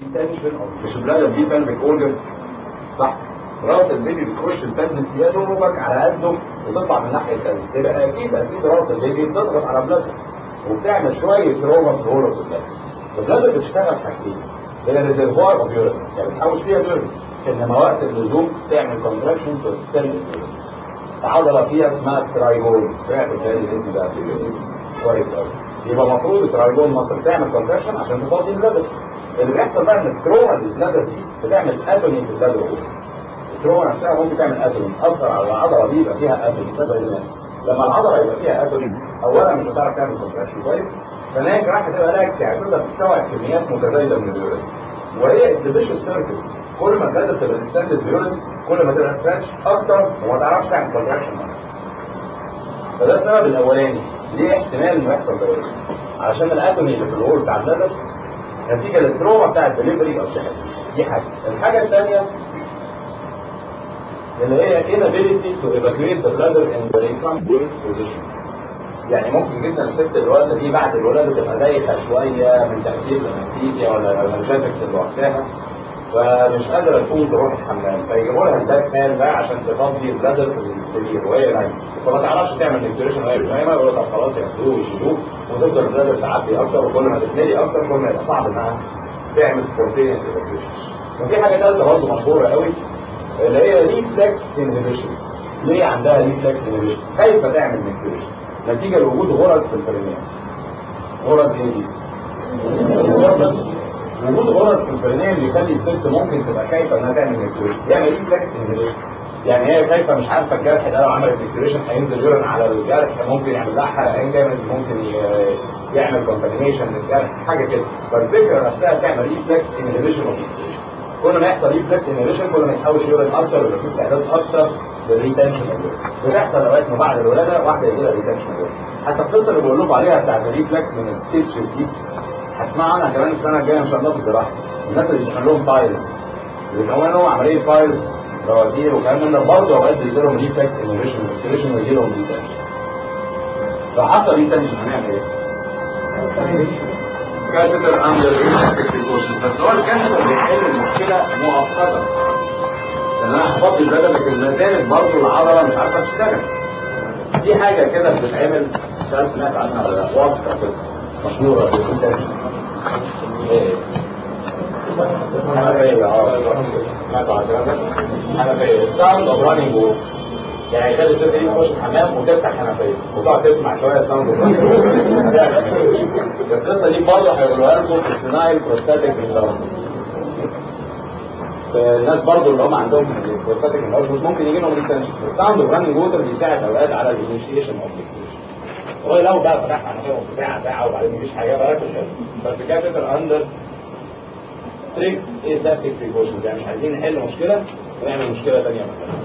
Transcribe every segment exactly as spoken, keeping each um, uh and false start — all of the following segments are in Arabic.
تنشن او مش البلادر دي بلفيك اورجن صح؟ راس البيبي بتخش البلفس يا دوبك على قده وتطلع من الناحيه الثانيه، يبقى اكيد اكيد راس البيبي بتضغط على بلادر وبتعمل شويه تروما في الهول اوف البلادر. البلادر بتشتغل حاجتين، هي ريزرفوار اوف يورين يعني بتحوش فيها يورين، انما وقت اللزوم تعمل كونتراكشن تو اكستند عضله فيها اسمها ترايجون، سمعت بتهيألي الاسم ده قبل كده كويس قوي. يبقى المفروض الترايجون مصر تعمل كونتراكشن عشان تفضي البلادر. اللي بيحصل بقى ان التروما اللي البلادر دي بتعمل اتوني في البلادر. التروما نفسها ممكن تعمل اتوني، تاثر على العضله دي يبقى فيها اتوني. لما العضله يبقى فيها اتوني اولا مش هتعرف تعمل كونتراكشن كويس، ثانيا راح تبقى لاكس يعني تقدر تستوعب كميات متزايده من اليورين. وهي اكسبيشن سيركل، كل ما البلادر تبقى اكستندد يورين كل ما تبقى ستريتش اكتر وما تعرفش تعمل كونتراكشن. فده السبب الاولاني ليه احتمال انه يحصل دايركت، علشان الاتومي اللي في الهول بتاع البلادر نتيجه للتروما بتاع الدليفري او الشحن. دي حاجه. الحاجه الثانيه اللي هي inability to evacuate the bladder in the recumbent position. يعني ممكن جدا الست الوالده دي بعد الولاده تبقى دايخه شويه من تاثير الانستيزيا ولا الانرجيتكس اللي واخداها، فمش قادره تقوم تروح الحمام، فيجيبوا لها الباك بان ده عشان تفضي البلادر في السرير وهي نايمه، فما تعرفش تعمل نيكتوريشن وهي نايمه، يقول لك خلاص ياخدوه ويشيلوه وتفضل البلادر تعدي اكتر، وكل ما تتملي اكتر كل ما يبقى صعب انها تعمل سبونتينيوس ايفاكيويشن. وفي حاجه ثالثه برضه مشهوره قوي اللي هي ريفلكس انهبيشن. ليه عندها ريفلكس انهبيشن؟ خايفه تعمل نيكتوريشن نتيجه لوجود غرز في البرينيوم. غرز ايه دي؟ وجود غرز في البرينيوم بيخلي الست ممكن تبقى خايفه انها تعمل نيكتوريشن، يعني ريفلكس انهبيشن. يعني هي خايفه مش عارفه الجرح ده لو عملت نيكتوريشن هينزل يورين على الجرح، ممكن يعمل لها حرقان جامد، ممكن يعمل كونتامينيشن للجرح حاجه كده. فالفكره نفسها تعمل ريفلكس انهبيشن ونيكتوريشن. كل ما يحصل ريفلكس انهبيشن كل ما يتحوش يورين اكتر ويبقى في استعداد اكتر للريتنشن. بتحصل اوقات ما بعد الولاده واحده يجي لها ريتنشن. حتى القصه اللي بقول لكم عليها بتاعت الريفلكس من الستيتش دي هسمع عنها كمان السنه الجايه ان شاء الله في الجراحه. الناس اللي بيعمل لهم فايلز اللي بيعملوا لهم عمليه فايلز بواسير وكلام من ده برضه اوقات بيجي لهم ريفلكس انهبيشن ونيكتوريشن ويجي لهم ريتنشن. لو حصل ريتنشن هنعمل ايه؟ كاتيتر اندر اكسبكتيشن. بس هو الكاتيتر بيحل المشكله مؤقتا، لان انا هفضي البلد لكن ما زالت برضه العضله مش عارفه تشتغل. في حاجه كده بتتعمل مش عارف سمعت عنها ولا لا، واسطه كده مشهوره في الكاتيتر. ايه؟ حنفيه. اه سمعتوا عن الكلام ده؟ حنفيه الساوند اوف رانينج ووتر، يعني خلي الست دي تخش الحمام وتفتح حنفيه وتقعد تسمع شويه ساوند اوف رانينج ووتر. القصه دي برضه هيقولوها لكم في السينايل بروستاتيك انلارجمنت. الناس برضه اللي هم عندهم بروستاتيك انلارجمنت ممكن يجي لهم ريتنشن. الساوند اوف رانينج ووتر بيساعد اوقات على الانيشيشن اوف نيكتوريشن. هو لو بقى فتحت حنفيه ساعه ساعه وبعدين مفيش حاجه بقى بس كاتيتر اندر ستريكت اسابتيك بريكوشنز، يعني مش عايزين نحل مشكله ونعمل مشكله ثانيه مثلا.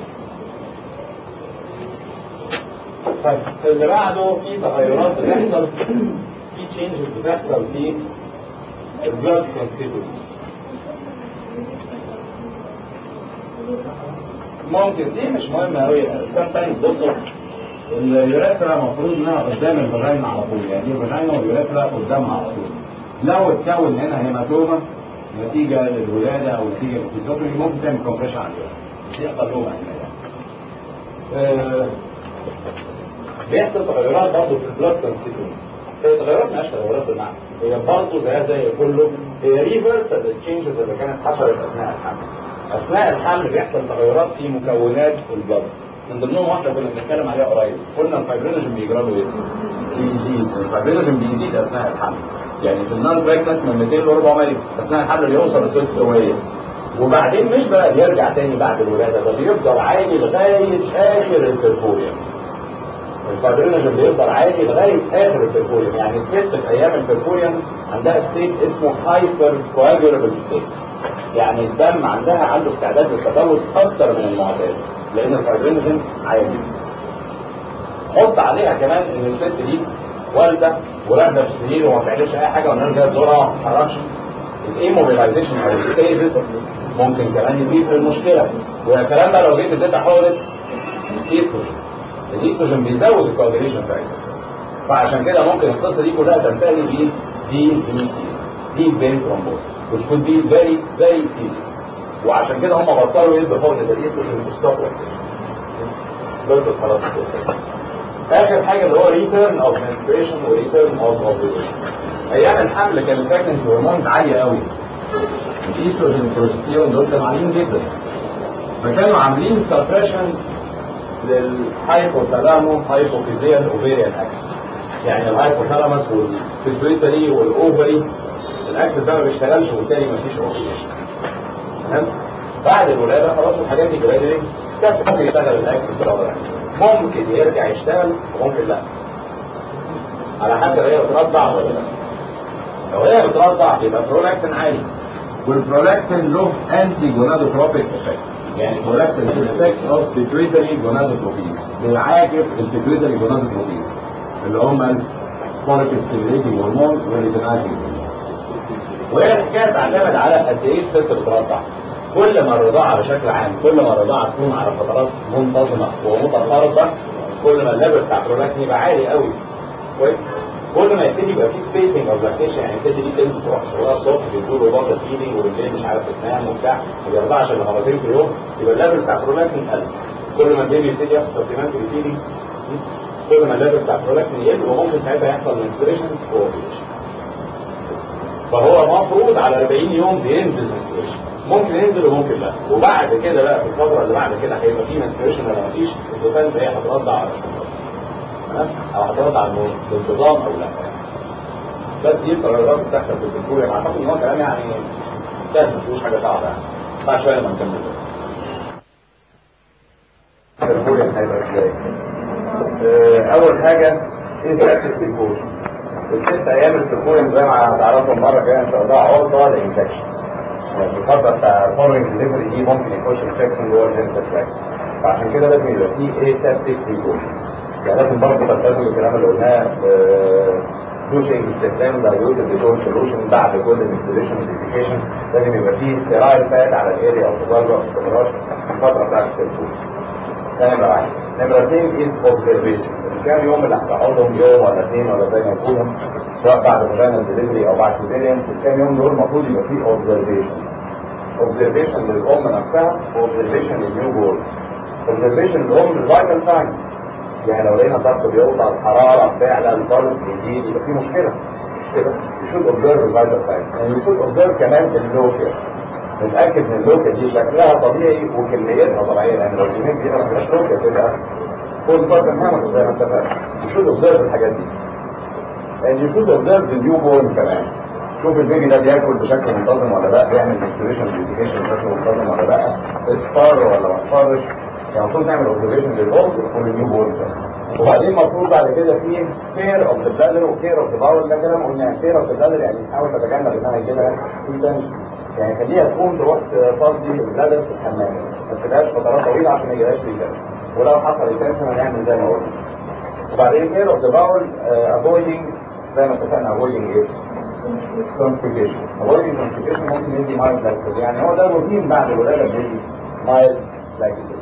طيب اللي بعده في تغيرات بتحصل، في تشينجز بتحصل في البلاد كونستيتوينتس. ممكن دي مش مهمه قوي. سام تايمز بصوا اليوريثرا المفروض انها قدام الفاجينا على طول، يعني الفاجينا واليوريثرا قدامها على طول. لو اتكون هنا هيماتوما نتيجه للولاده او نتيجه للفيزيوتومي ممكن تعمل كومبريشن على اليوريثرا، مش يحصل لهم هنا يعني. بيحصل تغيرات برضه في البلاد كونستيتوينتس. هي تغيرات مالهاش تغيرات بالمعنى، هي برضه زيها زي كله، هي ريفرسال تشينجز اللي كانت حصلت اثناء الحمل. اثناء الحمل بيحصل تغيرات في مكونات البلد، من ضمنهم واحده كنا بنتكلم عليها قريب، قلنا الفايبرينوجين بيجرى له ايه؟ بيزيد. الفايبرينوجين بيزيد اثناء الحمل، يعني في النون بريجننت من مئتين ل أربعمية، اثناء الحمل بيوصل ل ستمية، وبعدين مش بقى بيرجع تاني بعد الولاده، ده بيفضل عالي لغايه اخر البرفوريوم. الفايبرينوجين بيفضل عالي لغايه اخر البرفوريوم، يعني الست في ايام البرفوريوم عندها ستيت اسمه هايبر كواجولابل ستيت، يعني الدم عندها عنده استعداد للتجلط اكتر من المعتاد لان الفايبرينوجين عالي. حط عليها كمان ان الست دي والده وراقده في السرير وما بتعملش اي حاجه والناس جايه تزورها وما بتتحركش، الايموبيلايزيشن او الستيزس ممكن كمان يضيف للمشكله. ويا سلام بقى لو جيت اديتها حقنه ايستروجين، الايستروجين بيزود الكواجيليشن بتاعتها، فعشان كده ممكن القصه دي كلها تنتهي ب دي دي بين ترومبوز. which could be very very serious. وعشان كده هم بطلوا يدوا حقنة الاستروجين مستقبل دول خلاص. اخر حاجه اللي هو ريتيرن اوف menstruation وريتيرن اوف ovulation. ايام الحمل كان البريجنسي هرمونز عاليه قوي، الاستروجين والبروجستيرون دول كانوا عاليين جدا، فكانوا عاملين سبريشن للهايبوثالامو هايبوفيزيال اوفيريان اكسس. يعني الهايبوثالاموس والبيتويتري والاوفري الاكسس ده ما بيشتغلش وبالتالي ما فيش اوفيليشن. تمام؟ بعد الولاده خلاص الحاجات دي جراديولي ممكن يشتغل الاكسس بتاعه، ممكن يرجع يشتغل وممكن لا، على حسب هي بترضع ولا لا. لو هي بترضع يبقى برولاكتين عالي، والبرولاكتين له انتي جونادوتروبيك افكت. يعني البرولاكتين افكت اوف بيتويتري جونادوتروبين، بيعاكس البيتويتري جونادوتروبين اللي هم الفوليك ستيميليتنج هرمون والريتينايزنج. وهي الحكايه تعتمد على قد ايه الست بترضع. كل ما الرضاعه بشكل عام، كل ما الرضاعه تكون على فترات منتظمه ومتقاربه، كل ما الليفل بتاع البرولاكتين يبقى عالي قوي. كويس؟ كل ما يبتدي يبقى في سبيسنج اوف لاكتيشن، يعني الست دي تنزل تروح شغلها الصبح بتقول له بطل فيدنج وبالليل مش عارف تنام وبتاع، ما بيرضعش الا مرتين في اليوم، يبقى الليفل بتاع البرولاكتين قل. كل ما البيبي يبتدي ياخد سبليمنتري فيدنج، كل ما الليفل بتاع البرولاكتين يقل، وممكن ساعتها يحصل منستريشن واوفيليشن. فهو مفروض على أربعين يوم بينزل منستريشن، ممكن ينزل وممكن لا. وبعد كده بقى في الفتره اللي بعد كده هيبقى في منستريشن ولا مفيش، الدكتور هي هترضع على تمام او هترضع بانتظام او لا. بس دي القرارات بتحصل في الدكتور. يعني اعتقد ان هو كلام يعني سهل، ما فيهوش حاجه صعبه يعني. بعد شويه لما نكمل الدكتور هيبقى ازاي. اول حاجه ايه سياسه البريكوشن. الست ايام البريكوشن زي ما هتعرفوا المره الجايه ان شاء الله عرضه للانفكشن. يعني الفتره بتاع الفورمينج ديليفري دي ممكن يخش انفكشن جوه الجنسال تراكت، فعشان كده لازم يبقى فيه ايه سيبتيك بريكوشن. يعني لازم برضه تلتزموا بالكلام اللي قلناه، دوشنج استخدام دايلوتد ديتول سولوشن بعد كل انستليشن موديفيكيشن، لازم يبقى فيه ستيرايل فات على الاريا او تبرع استمرار في الفتره بتاعت التلفون. ده نمره واحد. نمره اثنين از اوبزرفيشن. الكام يوم اللي هتقعدهم يوم ولا اثنين ولا زي ما يكونوا، سواء بعد فاجينال ديليفري او بعد سيزيريان، الكام يوم دول المفروض يبقى فيه اوبزرفيشن. اوبزرفيشن للام نفسها واوبزرفيشن للنيو بورن. اوبزرفيشن للام الفايتال ساينز، يعني لو لقينا الضغط بيوطى، الحراره بتعلى، البلس بيزيد، يبقى في مشكله كده. يشوف اوبزرف الفايتال ساينز، يعني يشوف اوبزرف كمان اللوكال، نتاكد ان اللوكال دي شكلها طبيعي وكميتها طبيعيه، لان لو الكميه كبيره ما فيهاش لوكال تبقى بوست بارتم هامر زي ما اتفقنا. يشوف اوبزرف الحاجات دي، يعني يشوف اوبزرف النيو بورن كمان. شوف البيبي ده بياكل بشكل منتظم ولا لا، بيعمل ميكسوريشن ديفيكيشن بشكل منتظم ولا لا، اصفار ولا ما اصفرش. يعني المفروض نعمل اوبزرفيشن للام وللنيو بورن كمان. وبعدين المفروض بعد كده في كير اوف ذا بلادر وكير اوف ذا باول. ده كلام قلنا كير اوف ذا بلادر يعني تحاول تتجنب انها يجي لها تنشن، يعني خليها تقوم تروح تفضي البلادر في الحمام، ما تسيبهاش فترات طويله عشان ما يجيلهاش ريتنشن، ولو حصل ريتنشن هنعمل زي ما قلنا. وبعدين كير اوف ذا باول افويدنج زي ما اتفقنا، افويدنج ايه؟ كونستيبيشن. افويدنج كونستيبيشن ممكن يدي مايلد لاكتوز، يعني هو ده الروتين بعد الولاده بيدي مايلد لاكتوز.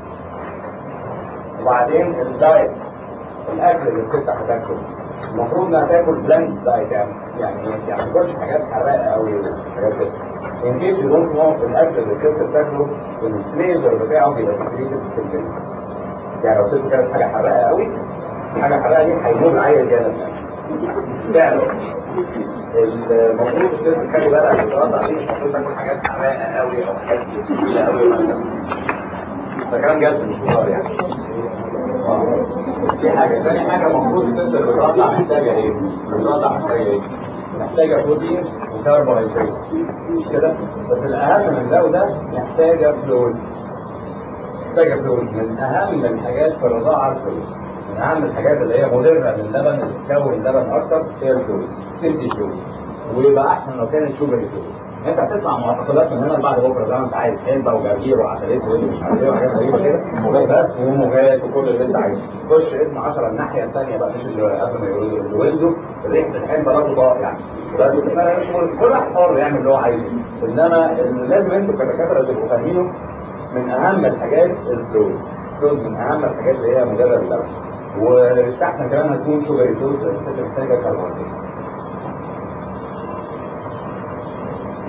وبعدين الدايت، الاكل اللي الست هتاكله المفروض انها تاكل بلاند دايت، يعني يعني يعني ما تاكلش حاجات حراقه قوي حاجات كده. ان كيس يو دونت نو، الاكل اللي الست بتاكله الفليفر بتاعه بيبقى سكريتد في الجلد. يعني لو الست كانت حاجه حراقه قوي، حاجه حراقه دي هيموت العيل جامد فعلا. المفروض الست تخلي بالها من الدراسه دي، مش المفروض تاكل حاجات حراقه قوي او حاجات ثقيله قوي مثلا. ده كلام جد مش هزار يعني. دي حاجة. ثاني حاجة المفروض الست اللي بترضع محتاجة ايه؟ بترضع محتاجة ايه؟ محتاجة بروتين وكربوهيدرات مش كده؟ بس الأهم من ده وده محتاجة فلويد. محتاجة فلويد. من أهم الحاجات في الرضاعة الفلويد. من أهم الحاجات اللي هي مضرة للبن، اللي بتكون لبن أكتر، هي الفلويد. سنتي فلويد. ويبقى أحسن لو كانت شوجري فلويد. انت هتسمع معتقدات من هنا لبعد بكره زي ما انت عايز، حلبه وجرجير وعسل اسود ومش عارف ايه وحاجات غريبه كده، بس وموجات وكل اللي انت عايزه. خش اسم عشرة الناحيه الثانيه بقى، مش اللي قبل ما يولدوا ريحه الحلبه لا تطاق يعني. بس انا مش كل واحد حر يعمل اللي هو عايزه، انما اللي لازم انتوا كدكاتره تبقوا فاهمينه من اهم الحاجات الفلوز. الفلوز من اهم الحاجات اللي هي مدرة للبن، ويستحسن كمان تكون شوجري فلوز لان الست محتاجه كربوهيدرات.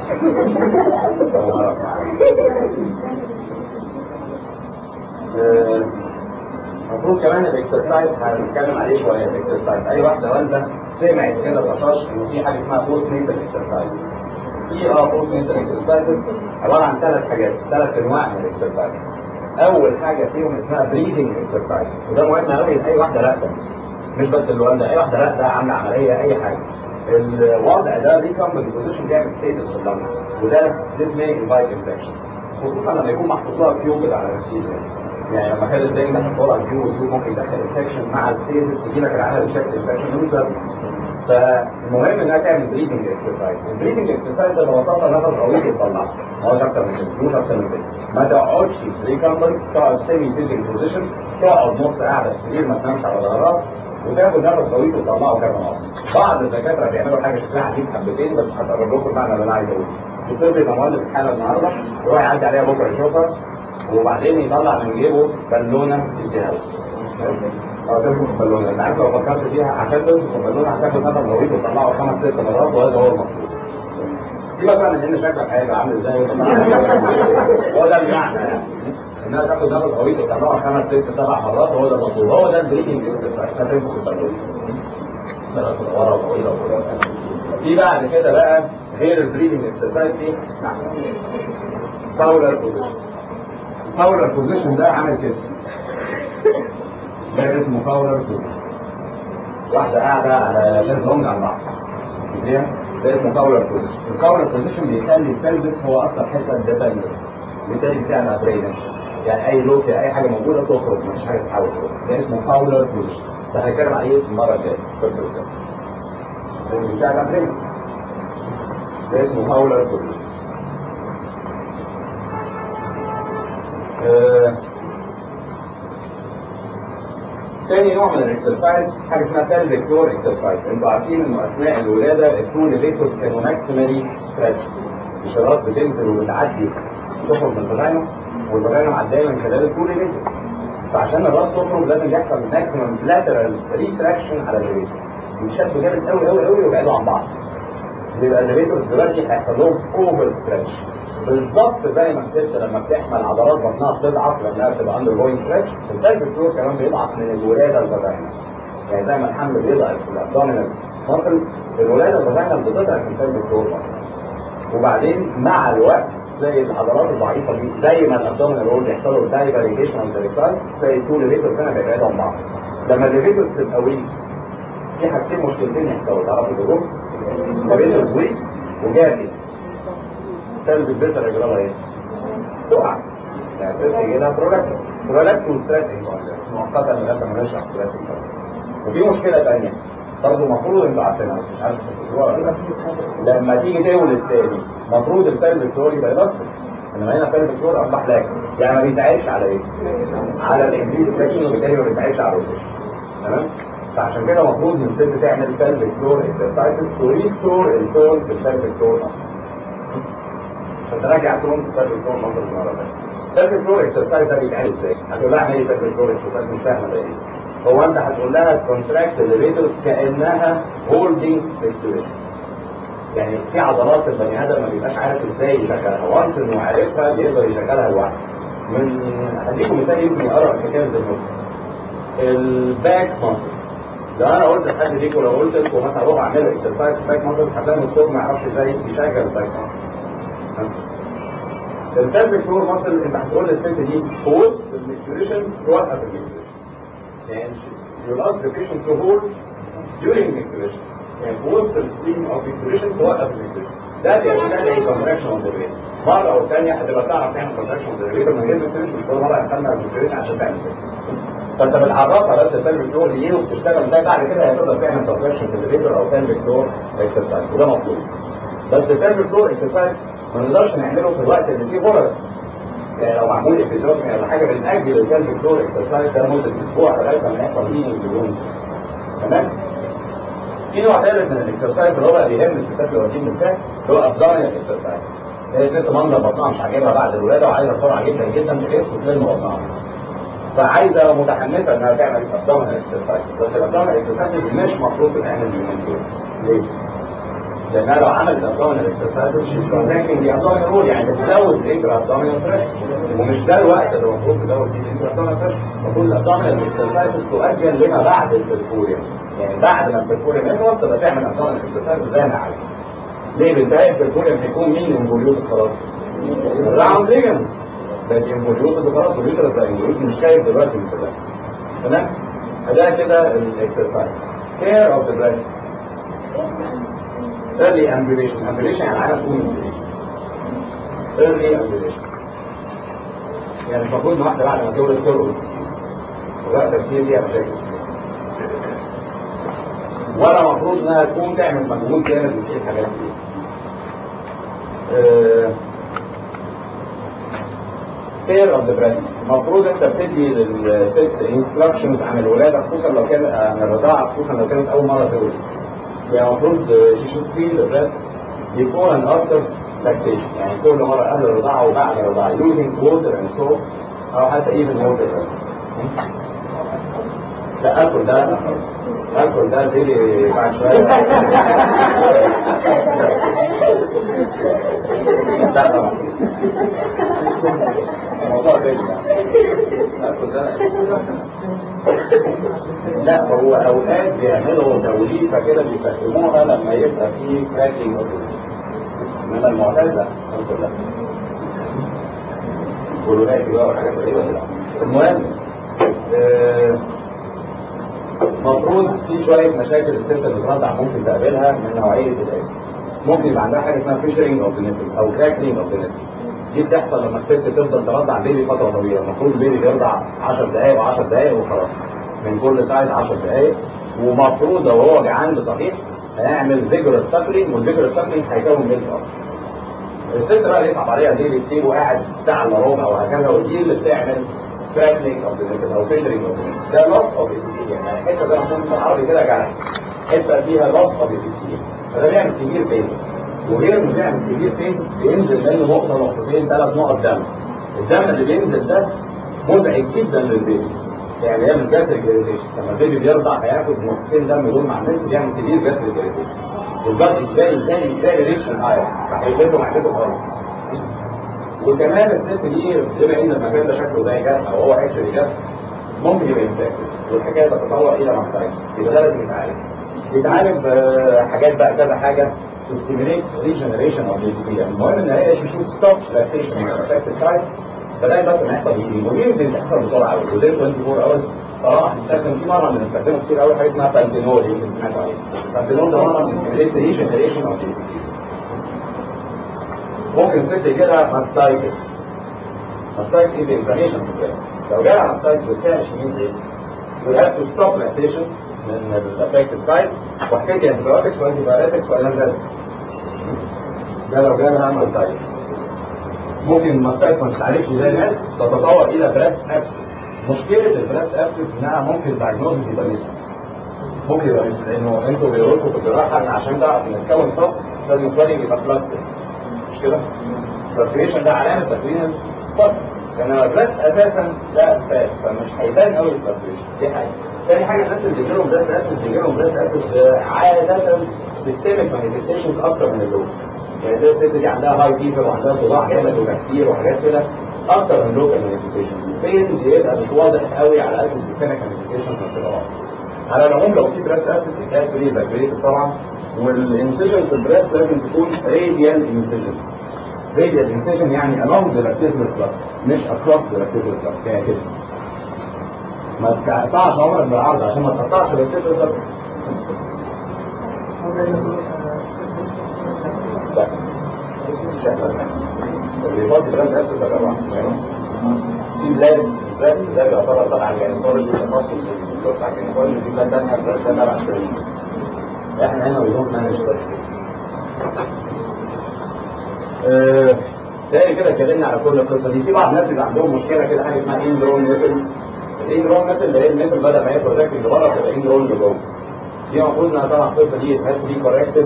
المفروض كمان الاكسرسايز هنتكلم عليه شويه. الاكسرسايز اي واحده والده سمعت كده طشاش انه في حاجه اسمها بوست نيتال اكسرسايز. في اه بوست نيتال اكسرسايز عباره عن ثلاث حاجات، ثلاث انواع من الاكسرسايز. اول حاجه فيهم اسمها بريدنج اكسرسايز، وده مهم قوي لاي واحده راقده، مش بس الوالده، اي واحده راقده عامله عمليه اي حاجه. الوضع ده ريكامبل بوزيشن بيعمل ستيتس في اللنج، وده اسمه انفايت انفكشن، خصوصا لما يكون محطوط لها كيوب على الانستيزيا. يعني لما كانت زي ده حطوا لها كيوب والكيوب ممكن يدخل انفكشن مع الستيتس، تجي لك العمل بشكل انفكشن ملوش لازمه. فالمهم انها تعمل بريدنج اكسرسايز. البريدنج اكسرسايز ده ببساطه نفس طويل وتطلع، ما هوش اكتر من كده، مش اكتر من كده. ما تقعدش ريكامبل، تقعد سيمي سيتنج بوزيشن، تقعد نص قاعده في السرير ما تنامش على ظهرها، وتاخد نفس طويل وتطلعه كذا مره. بعض الدكاتره بيعملوا حاجه شكلها عجيب حبتين، بس هقرب لكم المعنى اللي انا عايز اقوله. الطفل يبقى مولد في حاله النهارده، يروح يعدي عليها بكره يشوفها، وبعدين يطلع من جيبه بالونه تديها له. اه تمسك بالونه، انت عارف لو فكرت فيها عشان تمسك البالونه هتاخد نفس طويل وتطلعه خمس ست مرات، وهذا هو المطلوب. سيبك بقى من ان شكلك هيبقى عامل ازاي هو ده المعنى يعني. انها تاخد نفس طويل وتطلعها خمس ست سبع مرات، وهو ده المطلوب، هو ده البريدنج اكسرسايز. هتنفخ البالونه ورا وطويله وكده. في بعد كده بقى غير البريدنج اكسرسايز في فاولر بوزيشن. فاولر بوزيشن ده عامل كده، ده اسمه فاولر بوزيشن. واحده قاعده على شезлونج على البحر، ده اسمه فاولر بوزيشن. الفاولر بوزيشن بيخلي البلبس هو اكتر حته ديبندنت، بالتالي سعر ابريدنج، يعني اي لوك اي حاجه موجوده تخرج، مفيش حاجه تحاول تخرج. ده اسمه فاولر بوزيشن، ده هنتكلم عليه المره الجايه في البرسنت. ده سعر ابريدنج، ده اسمه فاولر بوزيشن. آه. تاني نوع من الاكسرسايز حاجه اسمها pelvic floor اكسرسايز. انتوا عارفين انه اثناء الولاده التو ليفيتورز كانوا ماكسيمالي ستريتش، مش الراس بتنزل وبتعدي تخرج من الفاجينا، والفاجينا معديه من خلال التو ليفيتورز، فعشان الراس تخرج لازم يحصل ماكسيمم لاترال ريتراكشن على الليفيتور، يشدوا جامد قوي قوي قوي ويبعدوا عن بعض. يبقى الليفيتورز دلوقتي هيحصل لهم اوفر ستريتش، بالظبط زي ما الست لما بتحمل عضلات بطنها بتضعف لانها بتبقى اندر جوينج ستريتش، البلفيك فلور كمان بيضعف من الولاده الفاجينا. يعني زي ما الحمل بيضعف في الابدومينال ماسلز، الولاده الفاجينا بتضعف في البلفيك فلور ماسلز. وبعدين مع الوقت تلاقي العضلات الضعيفه دي زي ما الابدومينال رول بيحصل له دايفريجيشن او دايفرايز، تلاقي التو ليفيتورز هنا بيبعدوا عن بعض. لما الليفيتورز تبقى ويك في حاجتين مشكلتين يحصلوا، تعرفوا تقولوا؟ الليفيتورز ويك وجامد، تلبس بسر يجرالها ايه؟ تقع. يعني ست يجيلها برولكس، برولكس وستريسنج مؤقتا لغايه ما نشرح ستريسنج. وفي مشكله ثانيه برضه المفروض انتوا عارفينها بس مش عارف تفكروها ولا لا. لما تيجي تولد تاني المفروض البلفيك فلور يبقى الاستيك، انما هنا البلفيك فلور اصبح لاكس، يعني ما بيساعدش على ايه؟ على الانجليزي فليكشن، وبالتالي ما بيساعدش على الروتيشن. تمام؟ فعشان كده المفروض ان الست تعمل بلفيك فلور اكسرسايزز تو ريستور التون في البلفيك فلور اصلا. فتراجع تون في البلفيك فلور مصر المره الثانيه. البلفيك فلور اكسرسايز ده بيتعمل ازاي؟ هتقول لها اعمل ايه البلفيك فلور اكسرسايز؟ مش فاهمه ده ايه؟ هو انت هتقول لها كونتراكت الليفيتورز كانها هولدنج ريستوريشن. يعني في عضلات البني ادم ما بيبقاش عارف ازاي يشغلها، وانس انه عارفها بيقدر يشغلها لوحده. من هديكم مثال يمكن يقرب الحكايه زي الفل. الباك ماسل، لو انا قلت لحد فيكم، لو قلت لكم مثلا روح اعملوا اكسرسايز في الباك ماسل، هتلاقوا الصوت ما يعرفش ازاي يشغل الباك ماسل. البلفيك فلور ماسل انت هتقول للست دي فوز الميكتوريشن توقف الميكتوريشن. يعني you ask the patient to hold during micturition. يعني في وسط الستريم او micturition توقف الميكتوريشن. ده بيستدعي contraction of the brain. مرة او ثانية هتبقى تعرف تعمل contraction of the brain من غير micturition، مش كل مرة هتستنى الميكتوريشن عشان تعمل كده. فانت بتعرفها بس البلفيك فلور ايه وبتشتغل ازاي، بعد كده هتقدر تعمل contraction في الليفيتور او pelvic floor exercise، وده مطلوب. بس البلفيك فلور exercise ما نقدرش نعمله في الوقت اللي فيه غرز. يعني لو معمول ابيزودمي ولا حاجه بنأجل البلفيك فلور اكسرسايز ده لمده اسبوع لغايه ما يحصل هيلينج بدون. تمام؟ في نوع ثالث من الاكسرسايز اللي هو بقى بيهم الستات اللي واقفين بتاعه، اللي هو ابدومينال اكسرسايز. هي ست منظر بطنها مش عاجبها بعد الولاده وعايزه بسرعه جدا جدا تخس وتلم بطنها. فعايزه ومتحمسه انها تعمل ابدومينال اكسرسايز، بس الابدومينال اكسرسايز مش مفروض تتعمل اليومين دول. ليه؟ لانها لو عملت ابدومينال اكسرسايز شيز كونتراكتنج دي ابدومينال رول، يعني بتزود الانترا ابدومينال بريشر، ومش ده الوقت اللي المفروض تزود فيه الانترا ابدومينال بريشر. المفروض الابدومينال اكسرسايز تؤجل لما بعد البرفوريوم، يعني بعد ما البرفوريوم يخلص تبقى تعمل ابدومينال اكسرسايز زي ما عايز. ليه؟ بنتهي البرفوريوم هيكون مين انفوليوتد خلاص؟ الراوند ليجمنتس بقت انفوليوتد خلاص، واليوترس بقى انفوليوتد مش خايف دلوقتي من كده. تمام؟ فده كده الاكسرسايز. كير اوف ذا بريست. early ambulation. ambulation يعني عدم تكون ازاي؟ early ambulation يعني مش المفروض ان واحده بعد ما تولد ترقد وقت كتير ليها مشاكل، ولا المفروض انها تكون تعمل مجهود جامد وتشيل حاجات كتير. كير اوف ذا بريست. المفروض انت بتدي للست انستراكشنز عن الولاده، خصوصا لو كانت عن الرضاعه، خصوصا لو كانت اول مره تولد. يعني المفروض تشوف فيه البريست before and after lactation، يعني كل مرة قبل الرضاعة وبعد الرضاعة using water and soap أو حتى even water بس. لا أكل ده لا أكل ده بيجي بعد شوية. لا طبعا الموضوع بيجي أكل ده لا، هو أوقات بيعملوا توليفة كده بيستخدموها لما يبقى فيه كراكينج، انما المعتاد لا الحمد لله. كلونات كده وحاجات غريبه كده. المهم المفروض في شويه مشاكل الست اللي بترضع ممكن تقابلها من نوعيه الاتي. ممكن يبقى عندها حاجه اسمها فيشرنج اوف ذا نيبل او كراكلينج اوف ذا نيبل. دي بتحصل لما الست تفضل ترضع بيبي فتره طويله. المفروض البيبي بيرضع عشر دقائق و10 دقائق وخلاص، من كل سايد عشر دقائق، ومفروض لو هو جعان بصحيح هيعمل فيجورس ساكلينج، والفيجورس ساكلينج هيكون ميلك اكتر. الست بقى يصعب عليها دي اللي تسيبه قاعد ساعه الا ربع وهكذا، ودي اللي بتعمل كراكلينج اوف ذا نيبل او فيشرنج اوف ذا نيبل. ده لوس اوف ايثيليوم، يعني حته زي ما قلنا بالعربي كده جرح، حته فيها لوس اوف ايثيليوم، فده بيعمل سيفير بين. وغير انه بيعمل سيفير بين بينزل منه نقطه نقطتين ثلاث نقط دم. الدم اللي بينزل ده مزعج جدا للبيبي، يعني يعمل جاستريك اريتيشن. لما البيبي بيرضع هياخد نقطتين دم دول مع الملك بيعمل سيفير جاستريك اريتيشن. والبلد ازاي ازاي ازاي ريكشن هاير هيقلبه معدته خالص. وكمان الست دي بما ان المكان ده شكله زي جرح او هو اكشلي جرح ممكن يبقى انفكتد، والحكايه تتطور الى ماستايتس، يبقى ده لازم يتعالج. يتعالج بحاجات بقى كذا حاجه تستيميليت ريجنريشن اوف الابيثيليوم. المهم ان هي تشوف ستوب لاكتيشن من افكتد سايت، فده بس ما يحصل هيلينج، ودي بتحصل بسرعه قوي وزي أربعة وعشرين اورز. طالما هنستخدم في مره بنستخدمه كتير قوي حاجه اسمها بانتينول، يمكن سمعت عليه. بانتينول ده مره بنستيميليت ريجنريشن اوف الابيثيليوم. ممكن ست يجيلها ماستايتس. ماستايتس از انفلاميشن في البرين. لو جالها ماستايتس بالفعل شديد ايه؟ you have to stop lactation من الافكتد سايت، وحكايه انتبيوتكس وانتيبيوتكس وانالجيزكس. ده لو جالها ماستايتس. ممكن الماستايتس ما تتعالجش زي الناس، تتطور الى بريست ابسس. مشكله البريست ابسس انها ممكن دايجنوزس يبقى لسه. ممكن يبقى لسه لانه انتوا بيقولوا لكم في الجراحه ان عشان تعرف ان تكون فص لازم سوالينج يبقى فلاكتد. مش كده؟ الفلتريشن ده علامه تكوين الفص. انما البريست اساسا ده فات، فمش هيبان قوي الفلتريشن. دي حاجه. ثاني حاجه الناس اللي بيجي لهم بريست ابسس بيجي لهم بريست ابسس عاده سيستميك مانيفستيشنز اكتر من اللوكال. يعني زي الست دي عندها هاي فيفر وعندها صداع جامد وتكسير وحاجات كده اكتر من لوكال مانيفستيشنز. فين بيبقى مش واضح قوي على قد السيستميك مانيفستيشنز ما بتبقى واضحه. على العموم لو في بريست ابسس الكاس بري باكريت طبعا، والانسيجن في البريست لازم تكون راديال انسيجن. راديال انسيجن يعني along the lactational flux مش across the lactational flux، يعني كده. ما تقطعش عمرك بالعرض عشان ما تقطعش lactational flux. لا شكرا. اللي يفضل بريست ابسس ده طبعا في بلاد البريست ده يعتبر طبعا يعني صار التخصص الدكتور عشان يقول في بلاد ثانيه البريست ده تبع الشريك. احنا هنا بنقول ما نشتغل. ااا تاني كده اتكلمنا على كل القصه دي. في بعض الناس اللي عندهم مشكله كده حاجه اسمها اندرون نيبل. الاندرون نيبل اللي هي النيبل بدل ما هي بروجكت اللي بره تبقى اندرون اللي جوه. دي المفروض انها طبعا القصه دي هاز بي كوركتد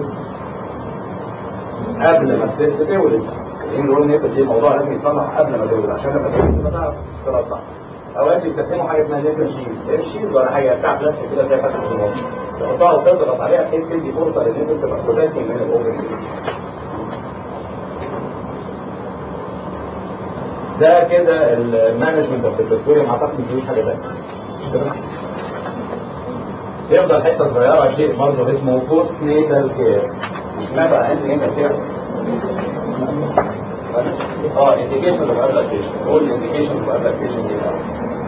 قبل ما الست تولد. الاندرون نيبل دي موضوع لازم يتصلح قبل ما تولد عشان لما تولد تبقى تعرف ترضع. اوقات بيستخدموا حاجه اسمها نيتر شيز، نيتر شيز ولا حاجه بتاع بلاستيك كده فيها فتحه في النص، تحطها وتضغط عليها بحيث تدي فرصه ان انت تبقى بروتكتنج من الاوبن. ده كده المانجمنت اوف البكتيريا، اعتقد ما فيهوش حاجه ثانيه. يفضل حته صغيره شيء برضه اسمه بوست نيتال كير. سمعت عن انت نيتال كير؟ اه انديكيشن اوف ادابتيشن. قول انديكيشن اوف ادابتيشن دي الاول.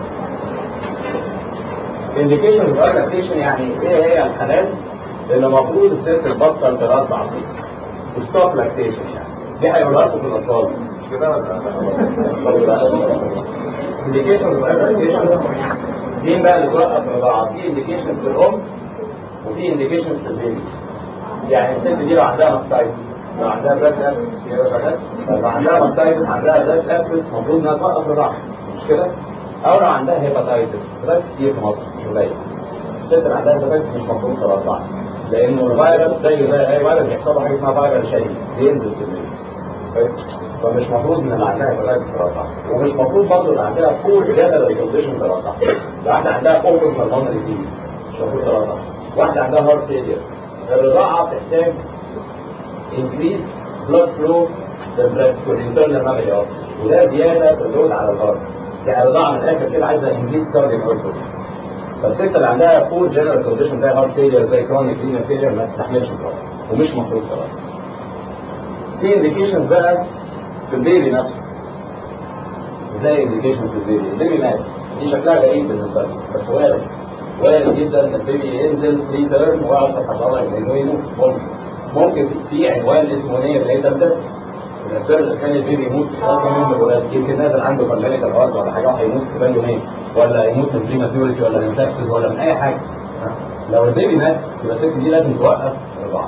انديكيشن اوف ادابتيشن يعني ايه هي الحالات اللي المفروض الست تبطل ترضع فيها؟ ستوب لاكتيشن يعني. دي هيقولها لكم في الاطفال مش كده ولا؟ انديكيشن اوف ادابتيشن دي بقى اللي توقف الرضاعه. في انديكيشن في الام وفي انديكيشن في البيبي. يعني الست دي لو عندها ماستايتس، لو عندها بريست ابسس كده شغال، لو عندها ماستايتس عندها بريست ابسس المفروض انها توقف الرضاعه مش كده؟ او لو عندها هيباتايتس، بس كتير في مصر مش قليل. الست اللي عندها هيباتايتس مش المفروض ترضع لانه الفيروس زي زي اي فيروس بيحصل له حاجه اسمها فيرال شيء بينزل في البيبي. فمش مفروض ان اللي عندها هيباتايتس ترضع، ومش مفروض برضه اللي عندها فول جنرال كونديشن ترضع. واحده عندها اوبن بالمونري دي مش المفروض ترضع. واحده عندها هارت فيلير. الرضاعه بتحتاج increased blood flow to the internal mammary artery، وده زياده في اللود على الهارت. يعني الرضاعه من الاخر كده عايزه increased cardiac output. فالست اللي عندها فول جنرال كونديشن زي هارت فيلير زي كرونيك رينال فيلير ما تستحملش الرضاعه ومش المفروض ترضع. في انديكيشنز بقى في البيبي نفسه. زي انديكيشن في البيبي، البيبي مات، دي شكلها غريب بالنسبه لي بس وارد وارد جدا ان البيبي ينزل بري تيرم ويقعد في الحضانه انه يموت. ممكن ممكن في عنوان اسمه نير ليتم ده الاسباب اللي كان البيبي يموت في اول يوم من الولاده. يمكن نازل عنده كونجنيتال هارت ولا حاجه وهيموت في بال يومين، ولا يموت من بريماتيوريتي ولا من سكسس ولا من اي حاجه. لو البيبي مات يبقى الست دي لازم توقف الرضاعه.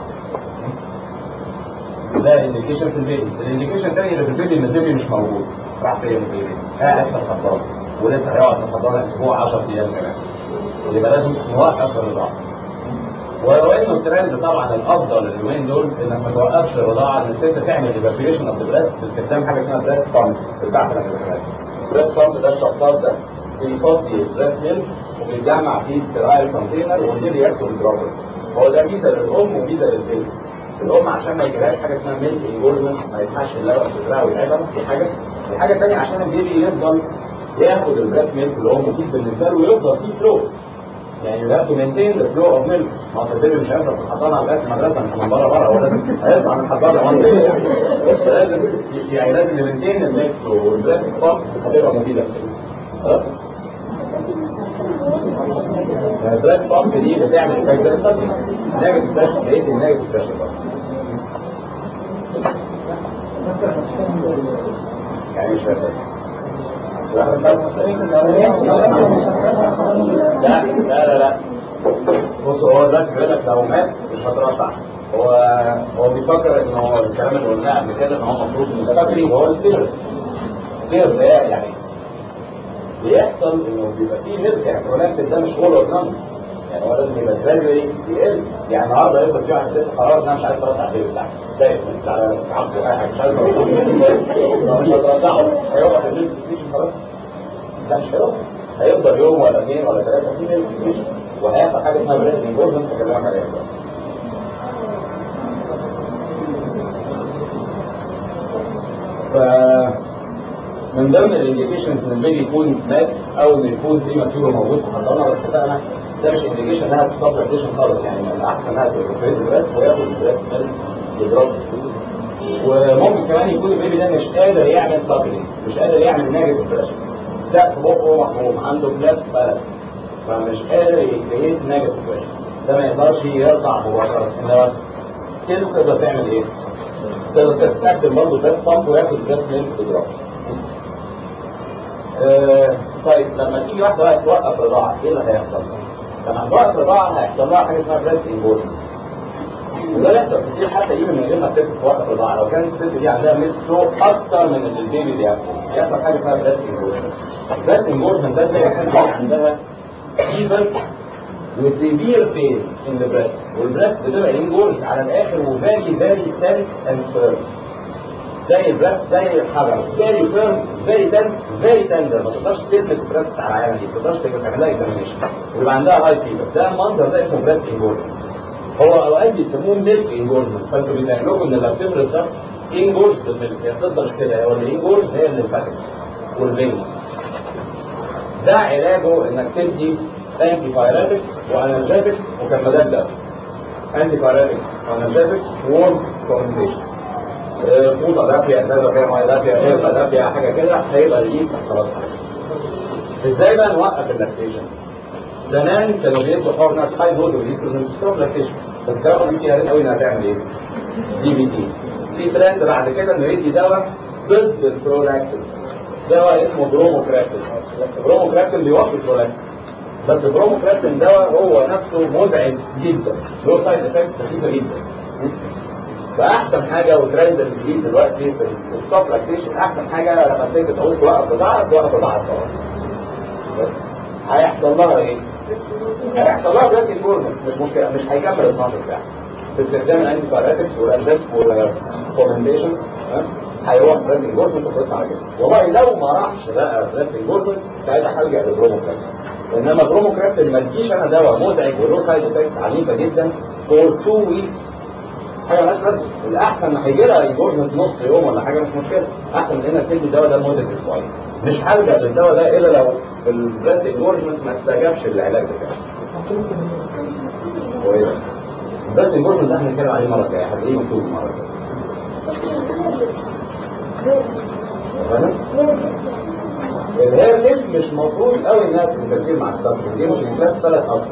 ده الانديكيشن في البيبي. الانديكيشن الثاني اللي في البيبي ان البيبي مش موجود، راح فين البيبي؟ قاعد في الحضانه ولسه هيقعد في الحضانه اسبوع عشرة ايام كمان، يبقى لازم نوقف الرضاعه. ولو انه الترند طبعا الافضل اليومين دول انك ما توقفش الرضاعه، ان الست تعمل ايفاكيويشن اوف بريست باستخدام حاجه اسمها بريست بامب بتاعت الامريكانات. البريست بامب ده الشفاط ده بيفضي البريست ميلك وبيتجمع فيه سترايل كونتينر والبيبي ياكل الدروبر. هو ده ميزه للام وميزه للبيبي. الام عشان ما يجيلهاش حاجه اسمها ميلك انجورجمنت، ما يفتحش اللبن في صدرها ويتعبها، دي حاجه. الحاجه الثانيه عشان البيبي يفضل ياخد البريست ميلك اللي هو مفيد بالنسبه له ويفضل فيه فلو. يعني يو هاف تو مينتين ذا فلو اوف ميلك. ما اصل البيبي مش هيفضل في الحضانه لغايه المدرسه، مش من بره بره، هو لازم هيطلع من الحضانه وان لازم يعني لازم يمينتين الميلك فلو، والبريست بامب هتبقى مفيده. خلاص؟ البريست بامب دي بتعمل افكت زي السبلمنت، نيجاتيف بريشر، بقيت النيجاتيف بريشر يعني مش فاهم. لا لا لا لا بص، هو دلوقتي بيقول لك لو مات مش هترضع. هو هو بيفكر ان هو الكلام اللي قلناه قبل كده ان هو المفروض ان السكري هو الستيرس. ستيرس يعني بيحصل انه بيبقى فيه ميلك كونكتد، ده مش هو الاورجانيك. يعني هو لازم يبقى جراديولي يقل. يعني النهارده يفضل فيه على ست قرار ان انا مش عايز ارضع البيبي بتاعي، زي مش على عقده اي حاجه، مش عايز ارضعه، مش هترضعه هيقف في الميلك سكريشن خلاص. لا مش هيقف، هيفضل يوم ولا اثنين ولا ثلاثه في ميلك سكريشن وهيحصل حاجه اسمها بريست انجورجمنت هكلمك عليها دلوقتي. ف من ضمن الانديكيشنز ان البيبي يكون مات او انه يكون بريماتيور موجود في الحضانه، بس اتفقنا ده مش انديكيشن انها تستوب لاكتيشن خالص. يعني الاحسن انها تبقى البريست وياخد البريست ميلك يضرب. وممكن كمان يكون البيبي ده مش قادر يعمل سابلينج، مش قادر يعمل نيجاتيف بريشر، سقف بقه محروم، عنده فلات بلد، فمش قادر يكريت نيجاتيف بريشر، ده ما يقدرش يرضع مباشره. انما كده تقدر تعمل ايه؟ تقدر تستخدم برضه بريست بامب وياخد بريست ميلك يضرب. آه طيب لما تيجي واحده بقى توقف رضاعه ايه اللي هيحصل؟ لما توقف رضاعه هيحصل لها حاجه اسمها بريست انجورجمنت، وده بيحصل كتير حتى يجي من غير ما الست توقف رضاعه. لو كانت الست دي عندها ميلك فلو اكتر من اللي البيبي بياخده يحصل حاجه اسمها بريست انجورجمنت. بريست انجورجمنت ده زي كان عندها فيفر وسيفير بين ان ذا بريست، والبريست بتبقى انجورج على الاخر وفيري فيري تنس اند فيرم. زي البريست زي الحجر فيري فيرم فيري تنس فيري تندر، ما تقدرش تلمس بريست على العينه دي، ما تقدرش تعملها اكزامينشن ويبقى عندها هاي فيبر. ده المنظر ده اسمه بريست انجورجمنت. هو اوقات بيسموه ميلك انجورجمنت، فانتوا بيتهيألكم ان لو بتفرق ده انجورج بالميلك، هي القصه مش كده، هو اللي انجورج هي الليمفاتكس والفينز. ده علاجه انك تدي انتي بايراتكس وانالجيتكس وكمادات دم. انتي بايراتكس وانالجيتكس وورم كومبينيشن، فوطه دافيه ازازه فيها ميه دافيه قربه دافيه حاجه كده هيبقى الجيب خلاص. ازاي بقى نوقف اللاكتيشن؟ زمان كانوا بيدوا حقنه هاي دوز وليستروجين ستوب لاكتيشن، بس كانوا دي فيها قوي انها تعمل ايه؟ دي بي تي. في ترند بعد كده انه يدي دواء ضد البرولاكتين، دواء اسمه بروموكراتين. بروموكراتين بيوقف البرولاكتين، بس البروموكراتين دواء هو نفسه مزعج جدا، له سايد افكتس خفيفه جدا. فاحسن حاجه وترند الجديد دلوقتي في الستوب لاكتيشن، احسن حاجه لما الست تعوز توقف بضاعه توقف بضاعه خلاص. هيحصل لها ايه؟ هيحصل لها بريست انجورجمنت، مش مشكله، مش هيكمل اتناشر ساعه باستخدام الانتي بايراتكس والانجست والكومنتيشن هيروح بريست انجورجمنت وخلصنا على كده. والله لو ما راحش بقى بريست انجورجمنت ساعتها هرجع للبروموكراتين. انما البروموكراتين ما تجيش انا دواء مزعج وله سايد افكتس عنيفه جدا فور تو ويكس حاجه مالهاش لازمه. الاحسن ما هيجي لها انجورجمنت نص يوم ولا حاجه مش مشكله، احسن من انك تدي الدواء ده لمده اسبوعين. مش هرجع للدواء ده الا لو البريست انجورجمنت ما استجابش للعلاج بتاعه. هو ايه ده؟ البريست انجورجمنت ده هنتكلم عليه مره جايه، هتلاقيه مكتوب مره جايه. الهير ليف مش مفروض قوي انها تتكلم مع الصف دي، مش بتلاقي ثلاث اصل.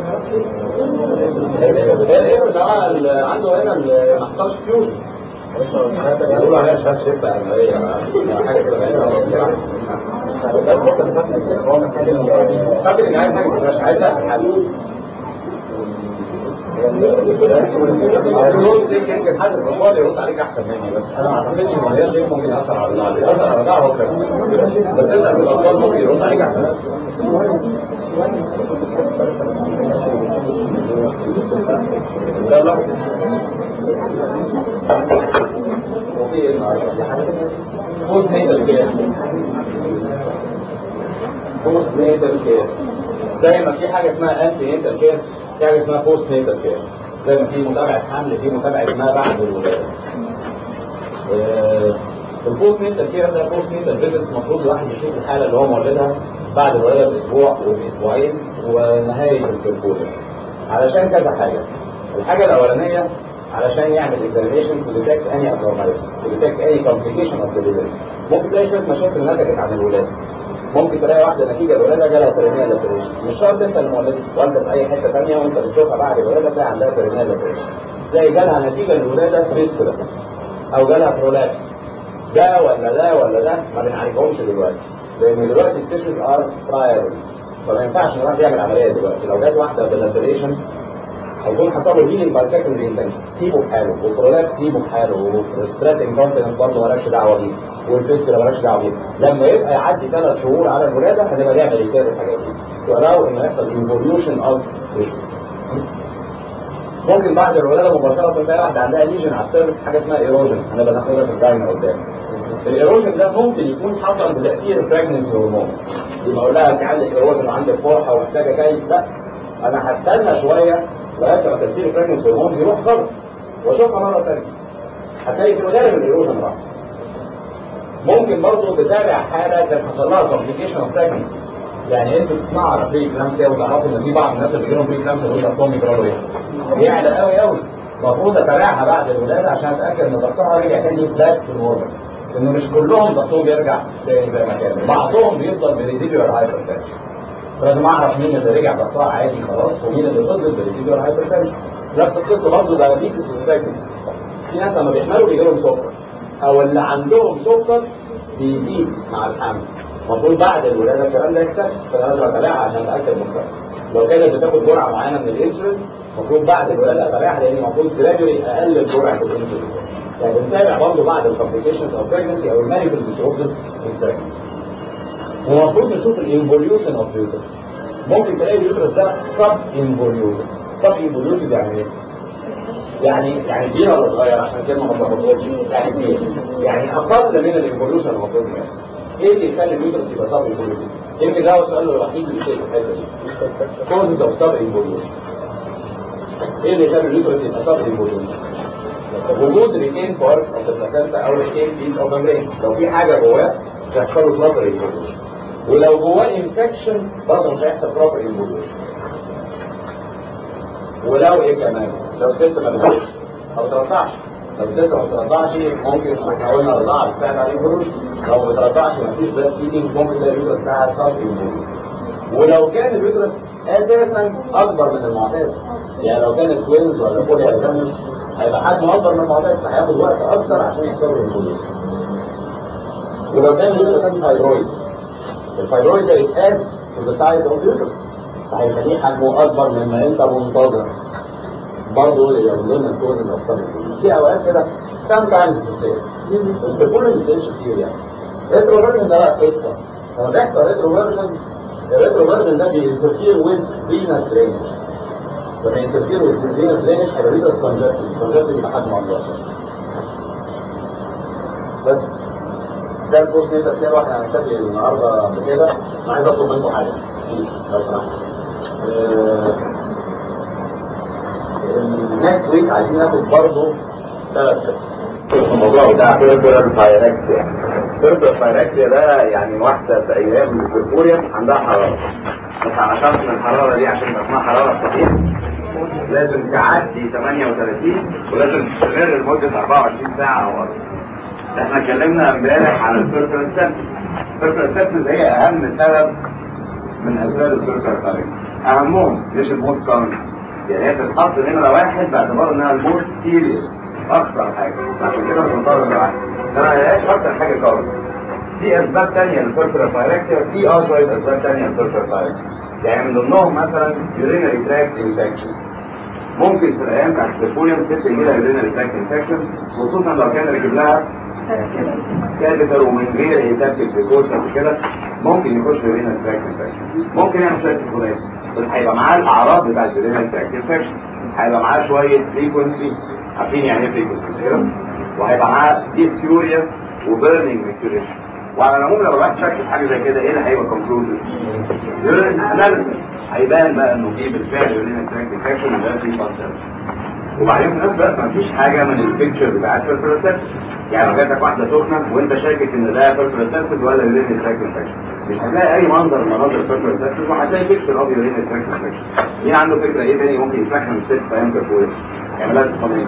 الهير ليف اللي عنده هنا اللي ما حصلش فيوجن بيقولوا عليها شباب ستة أجنبية حاجة كده غريبة. صدق إن عايز حاجة مش عايزها حل. الدول دي يمكن حد الأطفال يرد عليك أحسن مني، بس أنا ما أعتقدش إن الهير ليف ممكن يأثر على الرضاعة، يأثر على الرضاعة هو كمان، بس أنت في الأطفال ممكن يرد عليك أحسن. يلا وفي ايه النهارده؟ بوست نيتال كير. بوست نيتال كير زي ما في حاجه اسمها انتي نيتال كير، في حاجه اسمها بوست نيتال كير. زي ما في متابعه حمل، في متابعه ما بعد الولاده. البوست نيتال كير ده بوست نيتال فيزيتس، المفروض الواحد يشوف الحاله اللي هو مولدها بعد الولاده باسبوع وباسبوعين ونهايه البربوزل، علشان كذا حاجه. الحاجه الاولانيه علشان يعمل اكزامينشن تو ديتكت اني ابنورماليتي، تو ديتكت اني كومبليكيشن اوف ديليفري. ممكن تلاقي شويه مشاكل نتجت عن الولاده، ممكن تلاقي واحده نتيجه الولاده جالها برينيال لاتريشن، مش شرط انت اللي مولدها، وانت في اي حته ثانيه وانت بتشوفها بعد الولاده تلاقي عندها برينيال لاتريشن، تلاقي جالها نتيجه للولاده فيستولا او جالها برولابس. ده ولا ده ولا ده ما بنعالجهمش دلوقتي، لان دلوقتي التيشوز ار فرايبل، فما ينفعش الواحد يعمل عمليه دلوقتي. لو جت واحده بلاتريشن هيكون حصل له هيلينج باي سكندري انتنشن، سيبه في حاله، والبرولابس سيبه في حاله، والستريس انكونتنس برضه مالكش دعوه بيه، والفيستولا مالكش دعوه بيه. لما يبقى يعدي ثلاث شهور على الولاده هنبقى نعمل ريكير الحاجات دي، تقراوا انه يحصل انفوليوشن اوف تيشوز. ممكن بعد الولاده مباشره تلاقي واحده عندها ليجن على السيرفس، حاجه اسمها ايروجن، هنبقى ناخدها في الجاينا قدام. الايروجن ده ممكن يكون حصل بتاثير البريجنسي هرمون، يبقى اقول لها انت عندك ايروجن وعندك فرحه ومحتاجه كيف، لا انا هستنى شويه لغايه ما تاثير البريجنسي هرمون يروح خالص واشوفها مره ثانيه، هتلاقي في الغالب الايروجن راح. ممكن برضه تتابع حاله كان حصل لها كومبليكيشن اوف بريجنسي، يعني انتوا تسمعوا على بري كلامسيا وتعرفوا ان في بعض الناس اللي بيجيلهم بري كلامسيا دول ضغطهم يجربوا ايه؟ يعلى قوي قوي، المفروض اتابعها بعد الولاده عشان اتاكد ان ضغطها رجع تاني باك تو نورمال، انه مش كلهم ضغطهم بيرجع تاني زي ما كان، بعضهم بيفضل بريزيديوال هايبرتنشن، لازم اعرف مين اللي رجع ضغطها عادي خلاص ومين اللي فضل بريزيديوال هايبرتنشن. نفس القصه برضه دايابيتس وسكر، في ناس لما بيحملوا بيجي لهم سكر، او اللي عندهم سكر بيزيد مع الحمل، المفروض بعد الولاده الكلام ده يختفي، فانا لازم اتابعها عشان اتاكد من كده. لو كانت بتاخد جرعه معينه من الانسولين المفروض بعد الولاده اتابعها، لان المفروض جرادولي اقلل جرعه الانسولين، يعني بنتابع برضه بعد الكومبليكيشنز او بريجنسي او الميديكال ديسوردرز ان بريجنسي. ومفروض نشوف الانفوليوشن اوف اليوترس، ممكن تلاقي اليوترس ده سب انفوليوتد. سب انفوليوتد يعني ايه؟ يعني يعني كبير ولا صغير عشان كلمه ما تلخبطوش؟ يعني كبير، يعني اقل من الانفوليوشن المفروض يعني. ايه اللي يخلي اليوترس يبقى سب انفوليوشن؟ يمكن ده هو السؤال الوحيد اللي في الحته دي. كوزز اوف سب انفوليوشن. ايه اللي يخلي اليوترس يبقى سب انفوليوشن؟ وجود ريتين بارت اوف ذا بلاسنتا او ريتين بيس اوف ميمبرين. لو في حاجه جواه مش هيحصل له بروبر انفوليوشن، ولو جواه انفكشن برضه مش هيحصل بروبر انفوليوشن. ولو ايه كمان؟ لو ست ما بتقولش ما بترضعش. لو ست ما بترضعش ممكن احنا قلنا الرضاعه بتساعد على الانفوليوشن. لو ما بترضعش مفيش بلاد فيدنج ممكن تلاقي اليوترس بتاعها سب انفوليوشن. ولو كان اليوترس اساسا اكبر من المعتاد، يعني لو كانت توينز ولا بولي هيبقى هيبقى حجمه اكبر من المعتاد فهياخد وقت اكتر عشان يحصل له انفوليوشن. ولو كان اليوترس عنده فايبرويد، الفايبرويد ده يتقاس to the size of اليوترس فهيخليه حجمه اكبر مما انت منتظر. برضه يقول لنا الكوزز اوف سب انفوليوشن. في اوقات كده sometimes بتصير الكل ما بيصيرش كتير يعني. ريتروفيرجن ده بقى قصه. لما بيحصل ريتروفيرجن الريتروفيرجن ده بينترفير ويز فينس درينج. لما ينترفير ويز فينس درينج هيبقى اليوترس كونجستد، الكونجستد يبقى حجمه اكبر. بس ده الكورس اللي انت واحد هنتفق النهارده بكده. انا عايز اطلب منكم حاجه لو سمحت. النكست ويك عايزين ناخد برضه ثلاث قصص. الموضوع بتاع بيربرال بايركسيا. بيربرال بايركسيا ده يعني واحده في ايام البربوريا عندها حراره، بس على شرط ان الحراره دي عشان تبقى اسمها حراره صحيحه لازم تعدي ثمانية وثلاثين ولازم تستمر لمده أربعة وعشرين ساعه او اكثر. احنا اتكلمنا امبارح على البيربرال سيبسيس. البيربرال سيبسيس هي اهم سبب من اسباب البيربرال بايركسيا، اهمهم مش الموست كومن، يعني هي بتتحط نمره واحد باعتبار انها الموست سيريس اخطر حاجه، عشان كده بنطور نمره واحد. انما ما هياش اكتر حاجه خالص. في اسباب ثانيه للبيربرال بايركسيا، في اه شويه اسباب ثانيه للبيربرال بايركسيا، يعني من ضمنهم مثلا يورينري تراكت انفكشن. ممكن في الايام بتاعت البوليوم ست يجي لها يورينري تراكت انفكشن، خصوصا لو كان راكب لها كاتيتر ومن غير ايسابتيك بريكوشن وكده ممكن يخش يورينري تراكت انفكشن. ممكن يعمل شويه تكونات بس هيبقى معاه الاعراض بتاعت يورينري تراكت انفكشن، هيبقى معاه شويه فريكونسي، عارفين يعني ايه فريكونسي كده؟ وهيبقى معاه ديسيوريا وبيرنينج ميكتوريشن. وعلى العموم لو الواحد شك في حاجه زي كده ايه اللي هيبقى كونكلوجن؟ يورين اناليسيس هيبان بقى انه في بالفعل يورين تراكت انفكشن وده في فانتر. وبعدين في نفس الوقت مفيش حاجه من البيكتشر بتاعت البيربرال، يعني لو جاتك واحده سخنه وانت شاكك ان ده بيربرال ولا يورين تراكت انفكشن مش هتلاقي اي منظر من مناظر البيربرال وهتلاقي بيكتشر اوف يورين تراكت انفكشن. مين عنده فكره ايه تاني ممكن يسخن الست في ايام كفويه؟ يعملها تفضيل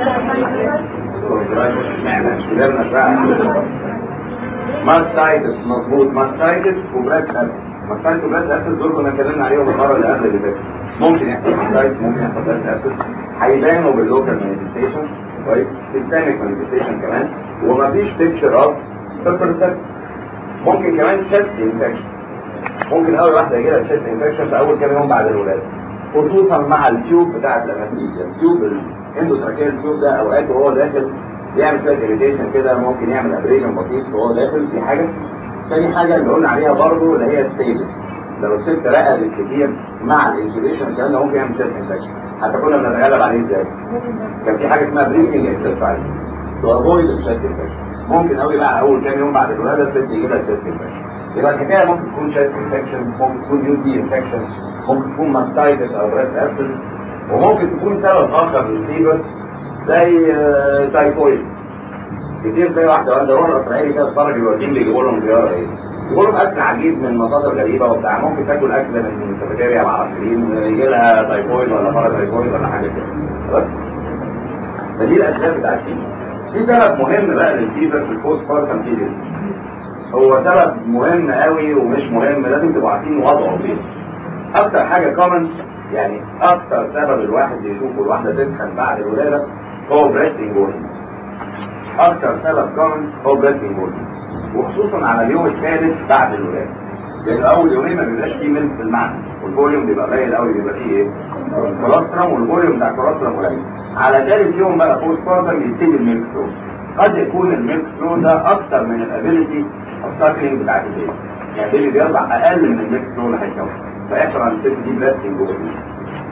كبرنا بقى. ماستايتس مظبوط، ماستايتس وبراس ابس. ماستايتس وبراس ابس دول كنا اتكلمنا عليهم المره اللي قبل اللي فاتت. ممكن يحصل ماستايتس، ممكن يحصل براس ابس، هيبانوا باللوكال مانيفستيشن كويس، سيستميك مانيفستيشن كمان، ومفيش بيكتشر اوف بيربرال. ممكن كمان تشست انفكشن، ممكن اول واحده يجي لها تشست انفكشن في اول كام يوم بعد الولاده، خصوصا مع التيوب بتاعت الانستيزيا. التيوب الاندوتراكيال تيوب ده اوقات وهو داخل يعمل شويه اريتيشن كده، ممكن يعمل ابريشن بسيط وهو داخل. في حاجه ثاني حاجه اللي قلنا عليها برضه اللي هي ستيزس. لو الست رقدت كتير مع الانكيبيشن الكلام ده ممكن يعمل تشست انفكشن. حتى كنا بنتغلب عليه ازاي؟ كان في حاجه اسمها بريثنج اكسرسايز تو افويد التشست انفكشن. ممكن قوي بقى اول كام يوم بعد الولاده الست يجي لها تشست انفكشن. يبقى الحكايه ممكن تكون تشست انفكشن، ممكن تكون يو تي انفكشن، ممكن تكون ماستايتس او براس ابسس، وممكن تكون سبب اخر للفيبر زي تايفويد. كتير تلاقي واحده واحده روح الاسرائيلي كده تتفرج الوكيل بيجيبوا لهم زياره ايه؟ يجيبوا لهم اكل عجيب من مصادر غريبه وبتاع، ممكن تاكل اكل من سكرتيريا ما اعرفش مين يجي لها تايفويد ولا باراتايفويد ولا حاجه كده. بس فدي الاسباب بتاعت الفيبر. في سبب مهم بقى للفيبر في البوست بارتم بيريد، هو سبب مهم قوي ومش مهم، لازم تبقوا عارفين وضعه فيه. اكتر حاجه كومن يعني اكتر سبب الواحد يشوفه الواحده تسخن بعد الولاده هو بريست انجورجمنت. اكتر سبب كومن هو بريست انجورجمنت، وخصوصا على اليوم الثالث بعد الولاده، لان اول يومين ما بيبقاش فيه ملك في المعده والفوليوم بيبقى قليل قوي، بيبقى فيه ايه؟ كولوسترم، والفوليوم بتاع الكولوسترم قليل. على ثالث يوم بقى بوست بارتم يبتدي الميلك فلو. قد يكون الميلك فلو ده اكتر من الابيليتي اوف ساكلينج بتاعت البيبي، يعني البيبي بيرضع اقل من الميلك فلو اللي هيكون، فيحصل عند الست دي بريست انجورجمنت.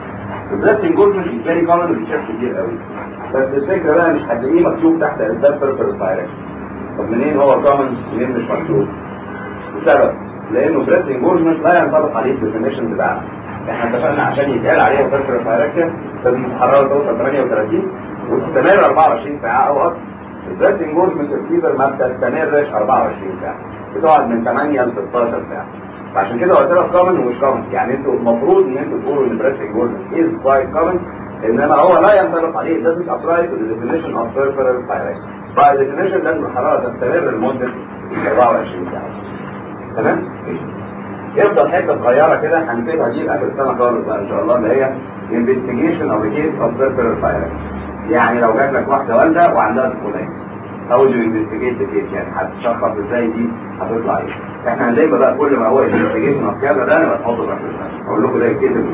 البريست انجورجمنت فيري كومن وبيتشاف كتير قوي، بس الفكره بقى مش هتلاقيه مكتوب تحت اسباب بيرفكت دايركشن. طب منين هو كومن منين مش مكتوب؟ السبب لانه بريست انجورجمنت لا ينطبق عليه الديفينيشن بتاعنا. احنا اتفقنا عشان يتقال عليها بيرفكت دايركشن لازم الحراره توصل ثمانية وثلاثين وتستمر أربعة وعشرين ساعه او اكتر. البريست انجورجمنت الفيبر ما بتستمرش أربعة وعشرين ساعه، بتقعد من ثمانية ل ستاشر ساعه. فعشان كده هو سبب كومن ومش كومن، يعني انتوا المفروض ان انتوا تقولوا ان بريست انجورجمنت از كوايت كومن، انما هو لا ينطبق عليه. It doesn't apply to the definition of peripheral pyrexia. By definition لازم الحراره تستمر لمده أربعة وعشرين ساعه. تمام؟ يفضل حته صغيره كده هنسيبها دي لاخر السنه خالص بقى ان شاء الله، اللي هي investigation of the case of peripheral pyrexia. يعني لو جات لك واحده والده وعندها سكولين، how do you investigate the case؟ يعني هتشخص ازاي دي هتطلع ايه؟ احنا هنلاقي بقى كل ما هو investigation of كذا ده نبقى نحطه في الكتاب. اقول لكم ده الكتاب